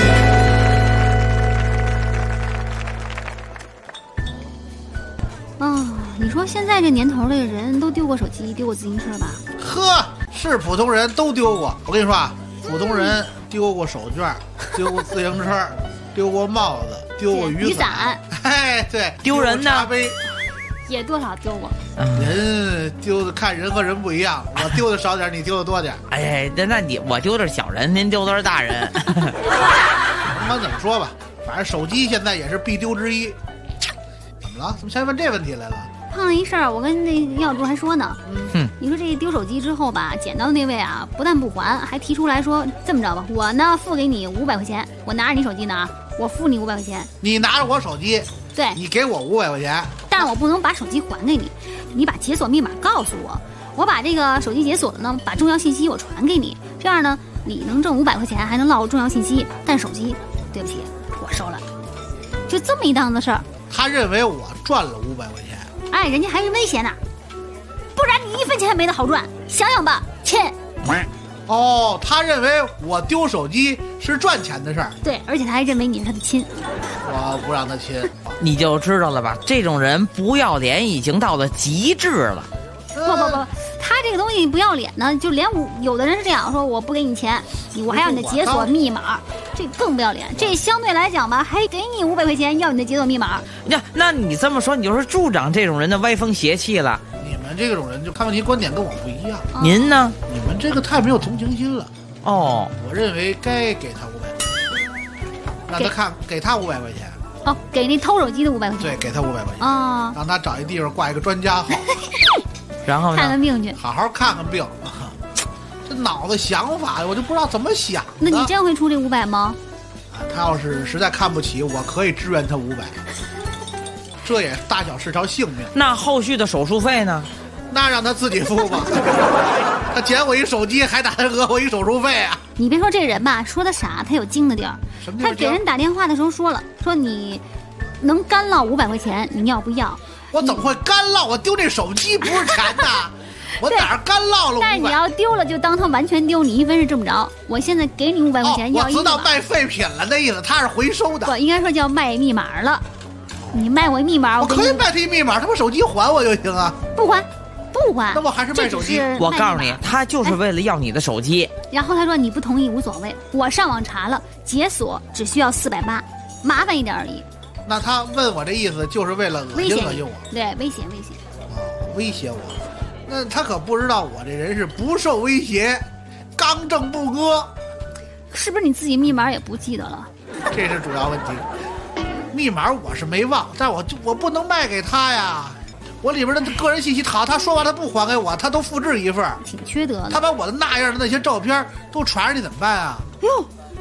你说现在这年头的人都丢过手机，丢过自行车吧？ 呵，是普通人都丢过。我跟你说啊，普通人丢过手绢，丢过自行车，丢过帽子，丢过雨伞。哎，对， 丢人呢？ 茶杯也多少丢过。 人丢的看人和人不一样，我丢的少点，你丢的多点。 哎，那我丢的是小人，您丢的是大人。 甭管怎么说吧，反正手机现在也是必丢之一。怎么了？怎么现在问这问题来了？ 碰上一事儿，我跟那药主还说呢。你说这丢手机之后吧，捡到的那位啊，不但不还，还提出来说，这么着吧，我呢付给你500块钱，我拿着你手机呢，我付你500块钱。 你拿着我手机， 对， 你给我500块钱， 但是我不能把手机还给你，你把解锁密码告诉我，我把这个手机解锁了呢，把重要信息我传给你，这样呢，你能挣500块钱，还能捞重要信息，但手机，对不起，我收了。就这么一档子事儿。 他认为我赚了500块钱。 哎，人家还是威胁呢，不然你1分钱没得好赚，想想吧，亲。 哦，他认为我丢手机是赚钱的事儿。 对，而且他还认为你是他的亲。 我不让他亲， 你就知道了吧？这种人不要脸已经到了极致了。 不，他这个东西不要脸呢，就连有的人是这样说，我不给你钱，我还要你的解锁密码，这更不要脸。这相对来讲吧，还给你500块钱，要你的解锁密码。 那你这么说，你就是助长这种人的歪风邪气了。 你们这种人就看问题观点跟我不一样。 您呢？ 你们这个太没有同情心了。 哦， 我认为该给他500块钱，让他看，给他500块钱。 哦，给那偷手机的500块钱。 对，给他500块钱啊， 让他找一地方挂一个专家号。 然后呢？ 看看病去， 好好看看病。这脑子想法，我就不知道怎么想的。 那你真会出这500吗？ 他要是实在看不起，我可以支援他500，这也大小是条性命。 那后续的手术费呢？ 那让他自己付吧。他捡我一手机，还打算讹我一手术费啊！ 你别说这人吧，说的傻，他有精的地儿。他给人打电话的时候说了，说你能干捞500块钱，你要不要？ 我怎么会干捞？我丢这手机不是钱呐！我哪儿干捞了500？ 但是你要丢了，就当他完全丢，你1分是挣不着。我现在给你500块钱，要我知道卖废品了的意思，他是回收的。 不，应该说叫卖密码了。你卖我密码， 我可以卖他一密码，他把手机还我就行啊。 不还，不还。 那我还是卖手机。 我告诉你，他就是为了要你的手机。 然后他说你不同意无所谓，我上网查了，解锁只需要480，麻烦一点而已。 那他问我这意思，就是为了恶心我。 对，威胁。 威胁我。那他可不知道我这人是不受威胁，刚正不阿。 是不是你自己密码也不记得了？ 这是主要问题。密码我是没忘，但我不能卖给他呀。我里边的个人信息，他说完他不还给我，他都复制一份， 挺缺德的。 他把我的那样的那些照片都传上去怎么办啊？ 哟，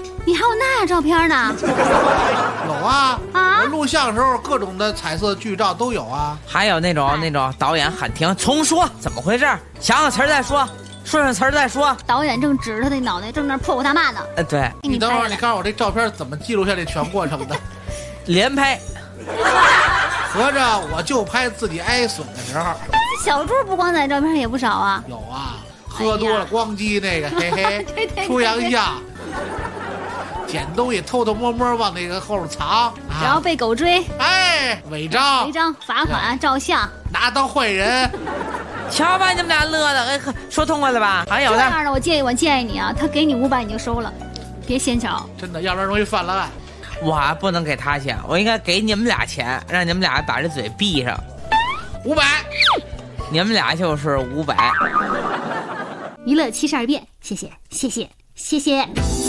你还有那照片呢？ 有啊啊！ 我录像的时候各种的彩色剧照都有啊。 还有那种导演喊停，重说，怎么回事？想想词儿再说，顺着词儿再说。 导演正指着他的脑袋，正那破口大骂呢。 对。 你等会儿，你告诉我这照片怎么记录下这全过程的？ 连拍。 合着我就拍自己挨损的时候。 小猪不光彩照片也不少啊。 有啊，喝多了咣叽那个，嘿嘿， 对出洋相。捡东西偷偷摸摸往那个后头藏， 然后被狗追， 哎，违章， 罚款，照相， 拿当坏人。 瞧把你们俩乐的，说痛快了吧？还有呢？ 这样的，我建议你啊，他给你500你就收了，别嫌少。 真的，要不然容易犯了案。 我不能给他钱，我应该给你们俩钱，让你们俩把这嘴闭上。 500， 你们俩就是500。 娱乐72变，谢谢。 谢谢。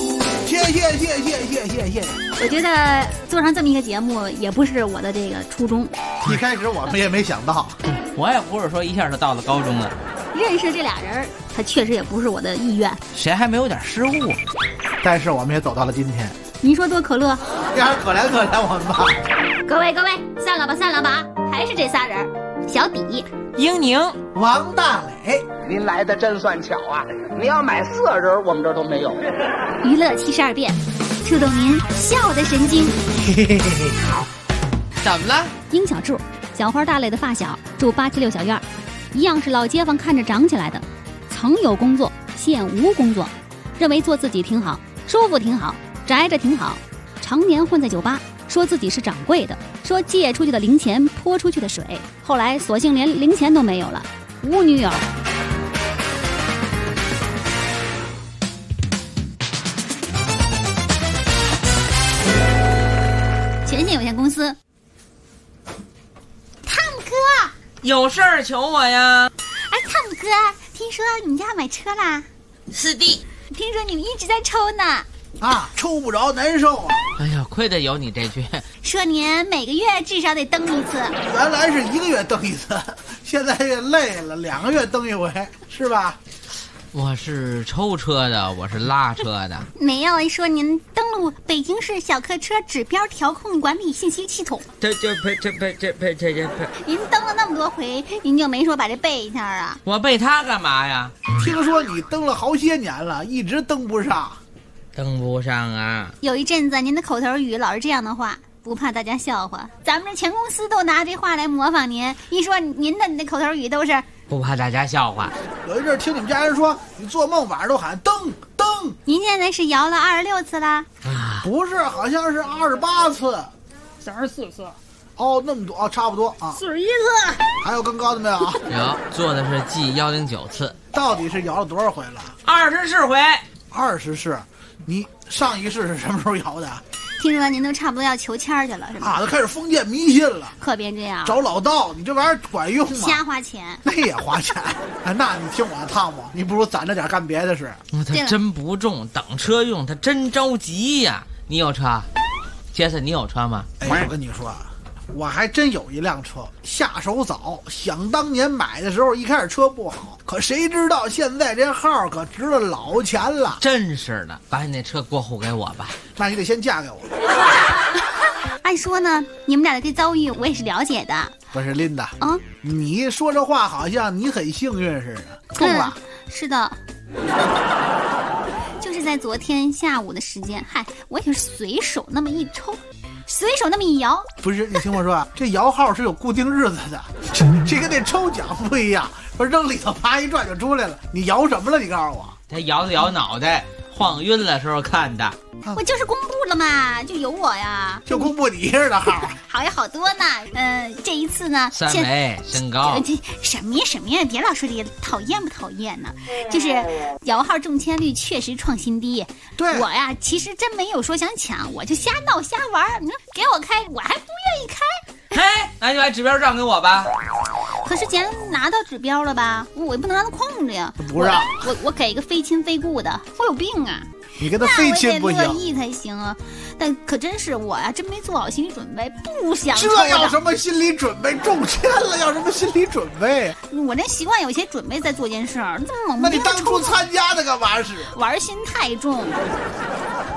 我觉得做上这么一个节目也不是我的这个初衷。 一开始我们也没想到， 我也不是说一下就到了高中了。 认识这俩人，他确实也不是我的意愿。 谁还没有点失误？ 但是我们也走到了今天。 你说多可乐？ 要是可怜我们吧。 各位，散了吧，还是这仨人：小底、 英宁、 王大磊。 您来的真算巧啊！你要买4人，我们这儿都没有。 娱乐72变，触动您笑的神经。 怎么了？ 殷小柱，小花大磊的发小，住876小院，一样是老街坊看着长起来的。曾有工作，现无工作，认为做自己挺好，舒服挺好，宅着挺好，常年混在酒吧，说自己是掌柜的，说借出去的零钱泼出去的水，后来索性连零钱都没有了，无女友。全险有限公司，汤姆哥， 有事儿求我呀？ 哎，汤姆哥，听说你们家买车啦？ 是的。 听说你们一直在抽呢。 啊，抽不着难受啊！ 哎呀，亏得有你这句。 说您每个月至少得蹬一次。 原来是1个月蹬一次，现在也累了，2个月蹬一回，是吧？ 我是抽车的，我是拉车的。 没有说您登录北京市小客车指标调控管理信息系统。 这。 您登了那么多回，您就没说把这背一下啊？ 我背它干嘛呀？ 听说你登了好些年了，一直登不上。 登不上啊！ 有一阵子您的口头语老是这样的话，不怕大家笑话。咱们这全公司都拿这话来模仿您，一说您的那口头语都是不怕大家笑话。 有一阵听你们家人说，你做梦晚上都喊蹬蹬。 您现在是摇了26次啦？ 不是，好像是28次 ，34次。 哦，那么多哦，差不多啊。 41次。 还有更高的没有？ 有，做的是G109次。 到底是摇了多少回了 ？24回。 24。你上一世是什么时候摇的？ 听说您都差不多要求签去了，是吧？ 啊，都开始封建迷信了。 可别这样， 找老道，你这玩意儿管用吗？ 瞎花钱， 那也花钱。啊，那你听我的汤姆，你不如攒着点干别的事。 他真不中，等车用，他真着急呀。你有车？杰森，你有车吗？ 哎，我跟你说，我还真有一辆车，下手早。想当年买的时候，一开始车不好，可谁知道现在这号可值了老钱了。 真是的，把你那车过户给我吧。 那你得先嫁给我。 按说呢，你们俩的这遭遇我也是了解的。 不是琳达啊，你说这话好像你很幸运似的，中了。 是的。就是在昨天下午的时间，我也是随手那么一抽，随手那么一摇。 不是，你听我说啊，这摇号是有固定日子的，这跟那抽奖不一样，说扔里头啪一转就出来了。你摇什么了？你告诉我。 他摇了摇脑袋，晃晕了时候看的。 我就是公布了嘛，就有我呀， 就公布你似的号。 好呀，好多呢。这一次呢 ，3围身高。 这什么呀，别老说这些，讨厌不讨厌呢？就是摇号中签率确实创新低。 对， 我呀其实真没有说想抢，我就瞎闹瞎玩。你说给我开，我还不愿意开。 嘿，那就把指标让给我吧。 可是既然拿到指标了吧，我也不能让他空着呀。 不让， 我给个非亲非故的，我有病啊！ 你跟他非亲不行， 那我得乐意才行啊。但可真是我呀，真没做好心理准备，不想抽。 这要什么心理准备？中签了要什么心理准备？ 我这习惯有些准备再做件事儿，这么猛。 那你当初参加的干嘛是？ 玩心太重。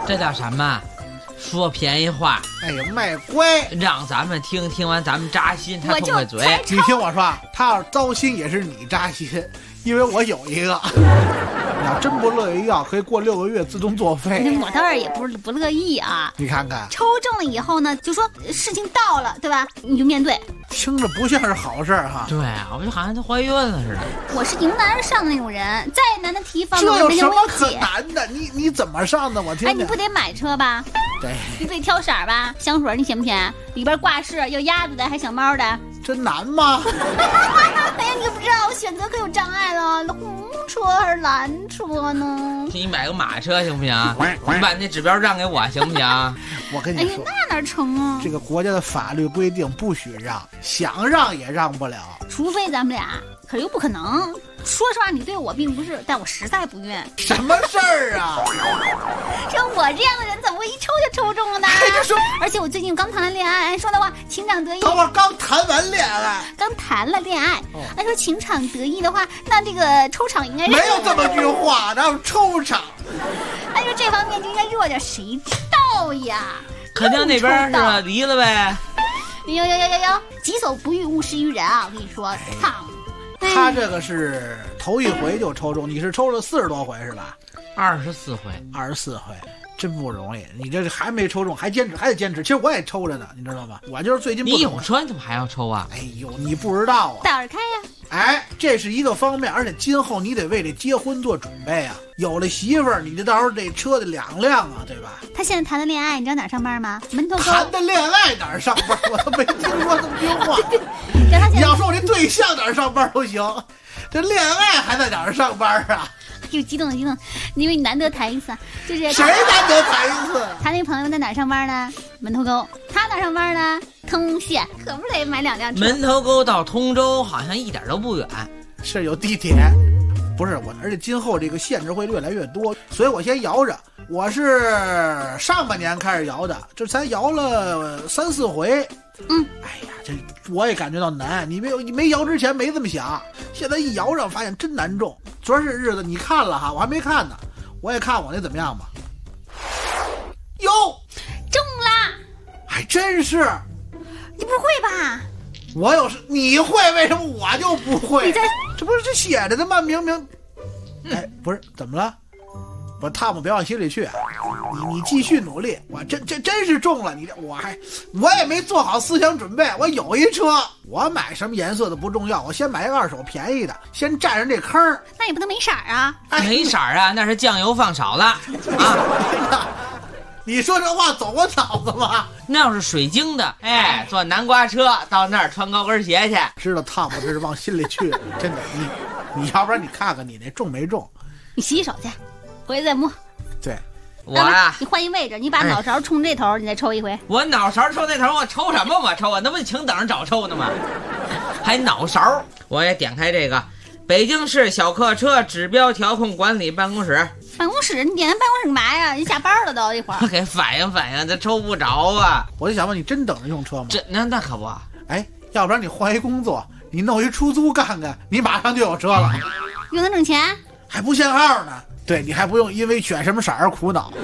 这叫什么？说便宜话。 哎呀，卖乖， 让咱们听完咱们扎心，他痛快嘴。 你听我说，他要是糟心也是你扎心，因为我有一个。你要真不乐意要，可以过6个月自动作废。 我倒是也不乐意啊。 你看看， 抽中了以后呢，就说事情到了，对吧？你就面对。 听着不像是好事哈。 对啊，我就好像她怀孕了似的。 我是迎难而上的那种人，再难的题方这有什么可解难的？你怎么上的？我听听。 哎，你不得买车吧？ 对， 你得挑色吧？香水你嫌不嫌？里边挂饰要鸭子的还小猫的？ 真难吗？ 哎呀，你不知道我选择可有障碍了，红车还是蓝车呢？ 你买个马车行不行？你把那指标让给我行不行？ 我跟你说， 哎呀，那哪成啊？ 这个国家的法律规定不许让，想让也让不了， 除非咱们俩，可是又不可能。说实话，你对我并不是，但我实在不愿。 什么事儿啊？ 像我这样的人，怎么会一抽就抽中了呢？而且我最近刚谈了恋爱，按说的话情场得意。 等会儿刚谈完恋爱， 刚谈了恋爱，按说情场得意的话，那这个抽场应该没有这么句话，哪有抽场？ 按说这方面就应该弱点，谁知道呀？ 肯定那边是离了呗。 有，己所不欲，勿施于人啊！我跟你说， 他这个是头一回就抽中，你是抽了40多回是吧 ？24回 ，24回，真不容易。你这还没抽中，还得坚持。其实我也抽着呢，你知道吗？我就是最近你有车，你怎么还要抽啊？ 哎呦，你不知道啊！ 戴耳开呀！ 哎，这是一个方面，而且今后你得为这结婚做准备啊。有了媳妇儿，你这到时候这车得2辆啊，对吧？ 他现在谈的恋爱，你知道哪儿上班吗？门头沟。 谈的恋爱哪儿上班？我都没听说这么句话。你要说我这对象哪儿上班都行，这恋爱还在哪儿上班啊？ 又激动，因为你难得谈一次，就是谁难得谈一次？ 他那朋友在哪儿上班呢？门头沟。他哪儿上班呢？通县，可不得买2辆车。 门头沟到通州好像一点都不远， 是有地铁。不是我，而且今后这个限制会越来越多，所以我先摇着。我是上半年开始摇的，这才摇了3、4回。哎呀，这我也感觉到难。你没摇之前没这么想，现在一摇上发现真难中。昨儿是日子你看了哈，我还没看呢，我也看我那怎么样吧。哟， 中啦！ 还真是。 你不会吧？ 我有事，你会，为什么我就不会？这不是这写着的吗？明明，哎，不是，怎么了？不，汤姆别往心里去，你继续努力。我真是中了，我也没做好思想准备。我有一车，我买什么颜色的不重要，我先买一个2手便宜的，先占上这坑。 那也不能没色儿啊！ 没色儿啊，那是酱油放少了啊。 你说这话走我脑子吗？ 那要是水晶的，哎，坐南瓜车到那儿穿高跟鞋去。 知道汤姆这是往心里去了，真的。你要不然你看看你那中没中？ 你洗手去，回去再摸。 对， 我啊， 你换一位置，你把脑勺冲这头，你再抽一回。 我脑勺抽那头，我抽什么？我抽啊，那不请等着找抽呢吗？还脑勺？我也点开这个北京市小客车指标调控管理办公室。 办公室？你点办公室干嘛呀？你下班了都一会儿。 给反应，这抽不着啊！ 我就想问你，真等着用车吗？ 那可不。 哎，要不然你换一工作，你弄一出租干干，你马上就有车了。 又能挣钱？ 还不限号呢。对，你还不用因为选什么色而苦恼。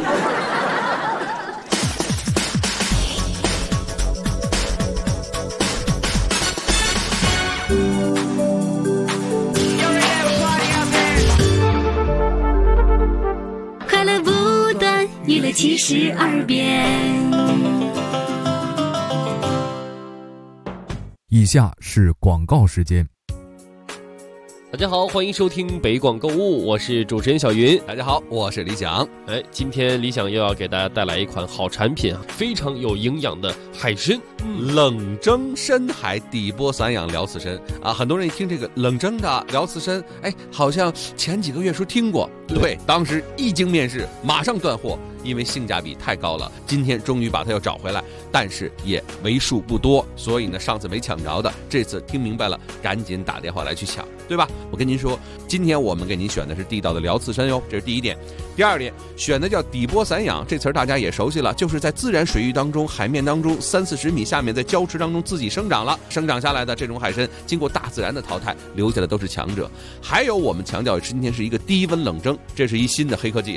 快乐不断，娱乐72变。 以下是广告时间。 大家好，欢迎收听北广购物，我是主持人小云。 大家好，我是李想。 今天李想又要给大家带来一款好产品啊，非常有营养的海参， 冷蒸深海底波散养辽刺参啊。很多人一听这个冷蒸的辽刺参，好像前几个月说听过，对，当时一经面世，马上断货，因为性价比太高了。今天终于把它又找回来，但是也为数不多，所以呢，上次没抢着的，这次听明白了，赶紧打电话来去抢，对吧？我跟您说，今天我们给您选的是地道的辽刺参哟，这是第一点。第二点，选的叫底波散养，这词儿大家也熟悉了，就是在自然水域当中、海面当中30-40米下面，在礁池当中自己生长下来的这种海参，经过大自然的淘汰，留下的都是强者。还有我们强调今天是一个低温冷蒸，这是一新的黑科技啊。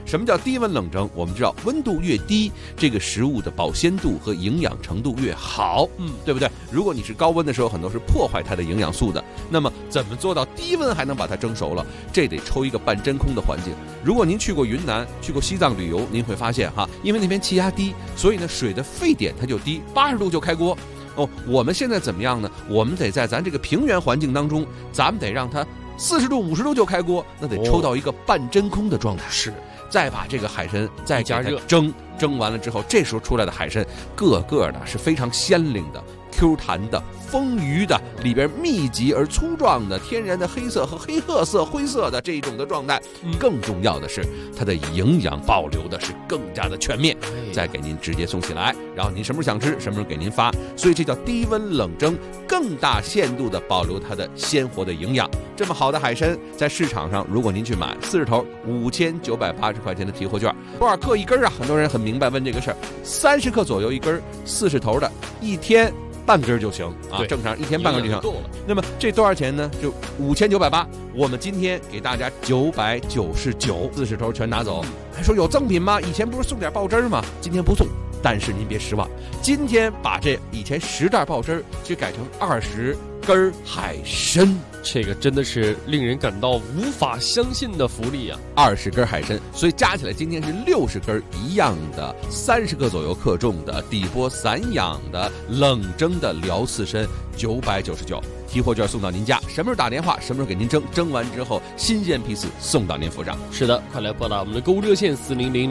什么叫低温冷蒸？我们知道温度越低，这个食物的保鲜度和营养程度越好，对不对？如果你是高温的时候，很多是破坏它的营养素的。那么怎么做到低温还能把它蒸熟了？这得抽一个半真空的环境。如果您去过云南、去过西藏旅游，您会发现哈，因为那边气压低，所以呢水的沸点它就低，80度就开锅。我们现在怎么样呢？我们得在咱这个平原环境当中，咱们得让它40度、50度就开锅，那得抽到一个半真空的状态。 是， 再把这个海参再加热蒸完了之后，这时候出来的海参个个的是非常鲜灵的、Q 弹的、丰腴的，里边密集而粗壮的天然的黑色和黑褐色、灰色的这一种的状态。更重要的是，它的营养保留的是更加的全面，再给您直接送起来，然后您什么时候想吃，什么时候给您发。所以这叫低温冷蒸，更大限度的保留它的鲜活的营养。这么好的海参，在市场上，如果您去买40头，5980块钱的提货券，多少克一根啊？很多人很明白问这个事儿，30克左右一根，40头的，一天半根就行啊，正常一天半根就行。那么这多少钱呢？就5980，我们今天给大家999，40头全拿走。还说有赠品吗？以前不是送点爆汁吗？今天不送，但是您别失望，今天把这以前10袋爆汁去改成20根海参。 这个真的是令人感到无法相信的福利啊 ！20根海参，所以加起来今天是60根一样的，30克左右克重的底波散养的冷蒸的辽刺参，999，提货券送到您家。什么时候打电话，什么时候给您蒸，蒸完之后新鲜批次送到您府上。 是的，快来拨打我们的购物热线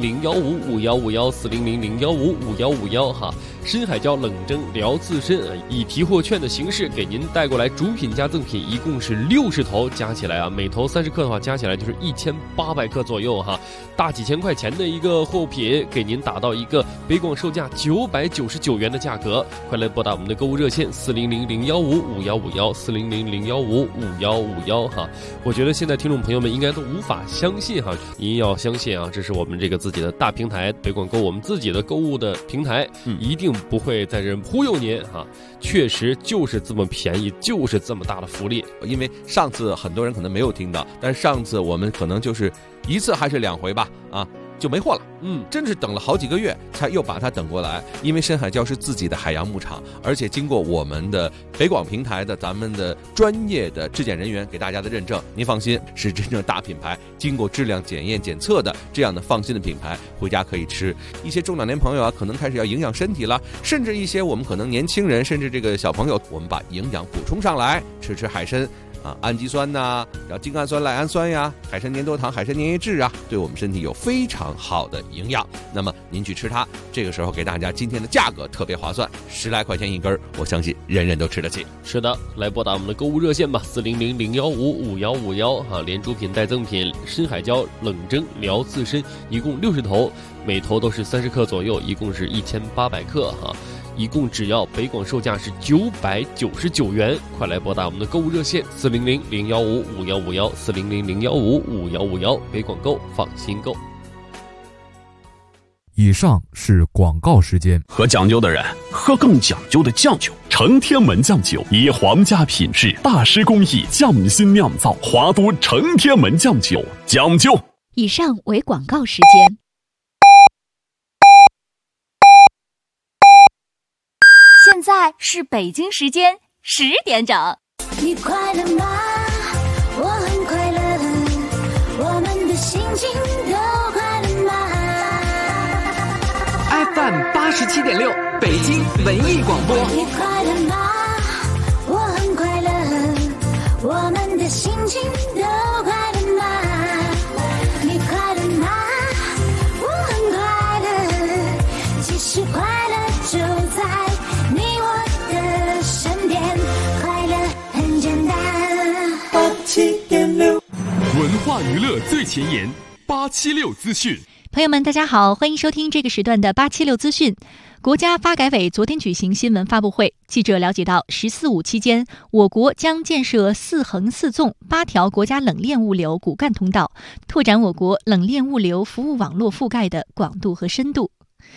400-015-5151，400-015-5151哈。深海椒冷蒸辽刺参以提货券的形式给您带过来，主品加赠品一共是60头，加起来啊，每头30克的话，加起来就是1800克左右哈，大几千块钱的一个货品，给您打到一个北广售价999元的价格。快来拨打我们的购物热线400-015-5151，400-015-5151哈。我觉得现在听众朋友们应该都无法相信哈，您要相信啊，这是我们这个自己的大平台北广购，我们自己的购物的平台，一定不会在这忽悠您哈，确实就是这么便宜，就是这么大的福利。 因为上次很多人可能没有听到，但是上次我们可能就是1次还是2回吧，就没货了。真是等了好几个月才又把它等过来。因为深海礁是自己的海洋牧场，而且经过我们的北广平台的咱们的专业的质检人员给大家的认证，您放心，是真正大品牌，经过质量检验检测的这样的放心的品牌，回家可以吃。一些中老年朋友啊，可能开始要营养身体了，甚至一些我们可能年轻人，甚至这个小朋友，我们把营养补充上来，吃海参。氨基酸呐，然后精氨酸、赖氨酸呀，海参粘多糖、海参粘液质啊，对我们身体有非常好的营养。那么您去吃它，这个时候给大家今天的价格特别划算，10来块钱一根，我相信人人都吃得起。 是的，来拨打我们的购物热线吧，400-015-5151哈，连主品带赠品，深海礁冷蒸辽刺参一共60头，每头都是30克左右，一共是1800克哈。一共只要北广售价是999元，快来拨打我们的购物热线400-015-5151，400-015-5151，北广购放心购。 以上是广告时间。 喝讲究的人喝更讲究的酱酒，承天门酱酒以皇家品质、大师工艺匠心酿造，华都承天门酱酒，讲究。 以上为广告时间。 现在是北京时间10点整。 你快乐吗？我很快乐，我们的心情都快乐吗 ？FM 87.6，北京文艺广播。 你快乐吗？我很快乐，我们的心情都快乐吗？你快乐吗？我很快乐，其实快乐就在你我的身边，快乐很简单。87.6， 文化娱乐最前沿，876资讯。 朋友们，大家好，欢迎收听这个时段的876资讯。国家发改委昨天举行新闻发布会，记者了解到，“14·5”期间，我国将建设4横4纵8条国家冷链物流骨干通道，拓展我国冷链物流服务网络覆盖的广度和深度。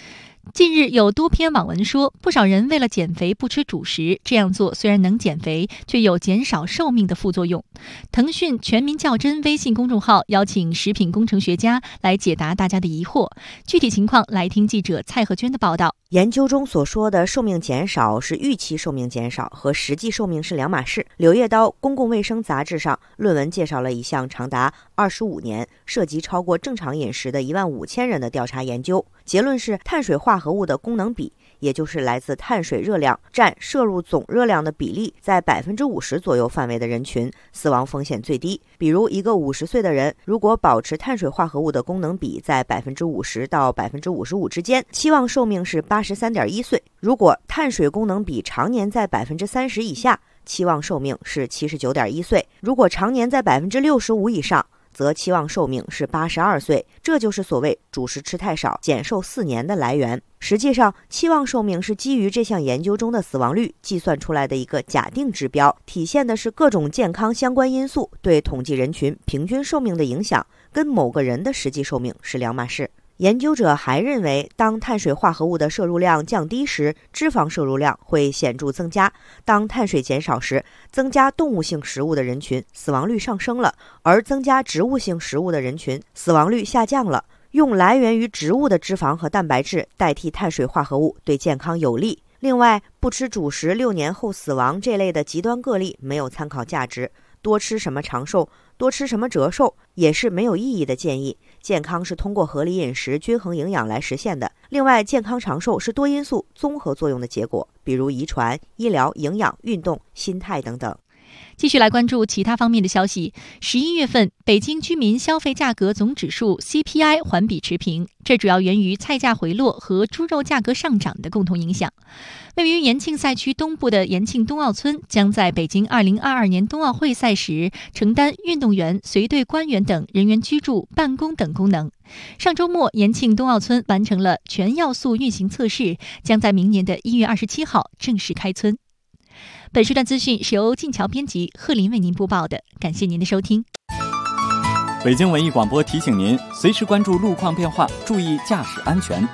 近日有多篇网文说，不少人为了减肥不吃主食，这样做虽然能减肥，却有减少寿命的副作用。腾讯全民较真微信公众号邀请食品工程学家来解答大家的疑惑，具体情况来听记者蔡和娟的报道。 研究中所说的寿命减少是预期寿命减少，和实际寿命是两码事。《柳叶刀公共卫生杂志》上论文介绍了一项长达25年、涉及超过正常饮食的15000人的调查研究，结论是碳水化合物的功能比，也就是来自碳水热量占摄入总热量的比例在50%左右范围的人群，死亡风险最低。比如一个50岁的人，如果保持碳水化合物的功能比在50%到55%之间，期望寿命是83.1岁；如果碳水功能比常年在30%以下，期望寿命是79.1岁；如果常年在65%以上，则期望寿命是82岁。这就是所谓主食吃太少减寿4年的来源。实际上，期望寿命是基于这项研究中的死亡率计算出来的一个假定指标，体现的是各种健康相关因素对统计人群平均寿命的影响，跟某个人的实际寿命是两码事。研究者还认为，当碳水化合物的摄入量降低时，脂肪摄入量会显著增加；当碳水减少时，增加动物性食物的人群死亡率上升了，而增加植物性食物的人群死亡率下降了。用来源于植物的脂肪和蛋白质代替碳水化合物对健康有利。另外，不吃主食6年后死亡这类的极端个例没有参考价值。多吃什么长寿，多吃什么折寿，也是没有意义的建议。健康是通过合理饮食、均衡营养来实现的。另外，健康长寿是多因素综合作用的结果，比如遗传、医疗、营养、运动、心态等等。 继续来关注其他方面的消息。11月份，北京居民消费价格总指数 CPI 环比持平，这主要源于菜价回落和猪肉价格上涨的共同影响。位于延庆赛区东部的延庆冬奥村将在北京2022年冬奥会赛时承担运动员、随队官员等人员居住、办公等功能。上周末，延庆冬奥村完成了全要素运行测试，将在明年的1月27号正式开村。本时段资讯是由晋桥编辑，贺林为您播报的，感谢您的收听。 北京文艺广播提醒您，随时关注路况变化，注意驾驶安全。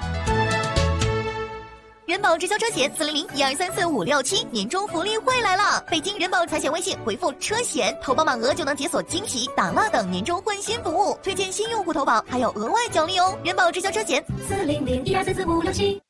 人保直销车险400-1234567年终福利会来了！北京人保财险微信回复车险，投保满额就能解锁惊喜、打蜡等年终换新服务，推荐新用户投保还有额外奖励哦！人保直销车险400-1234567。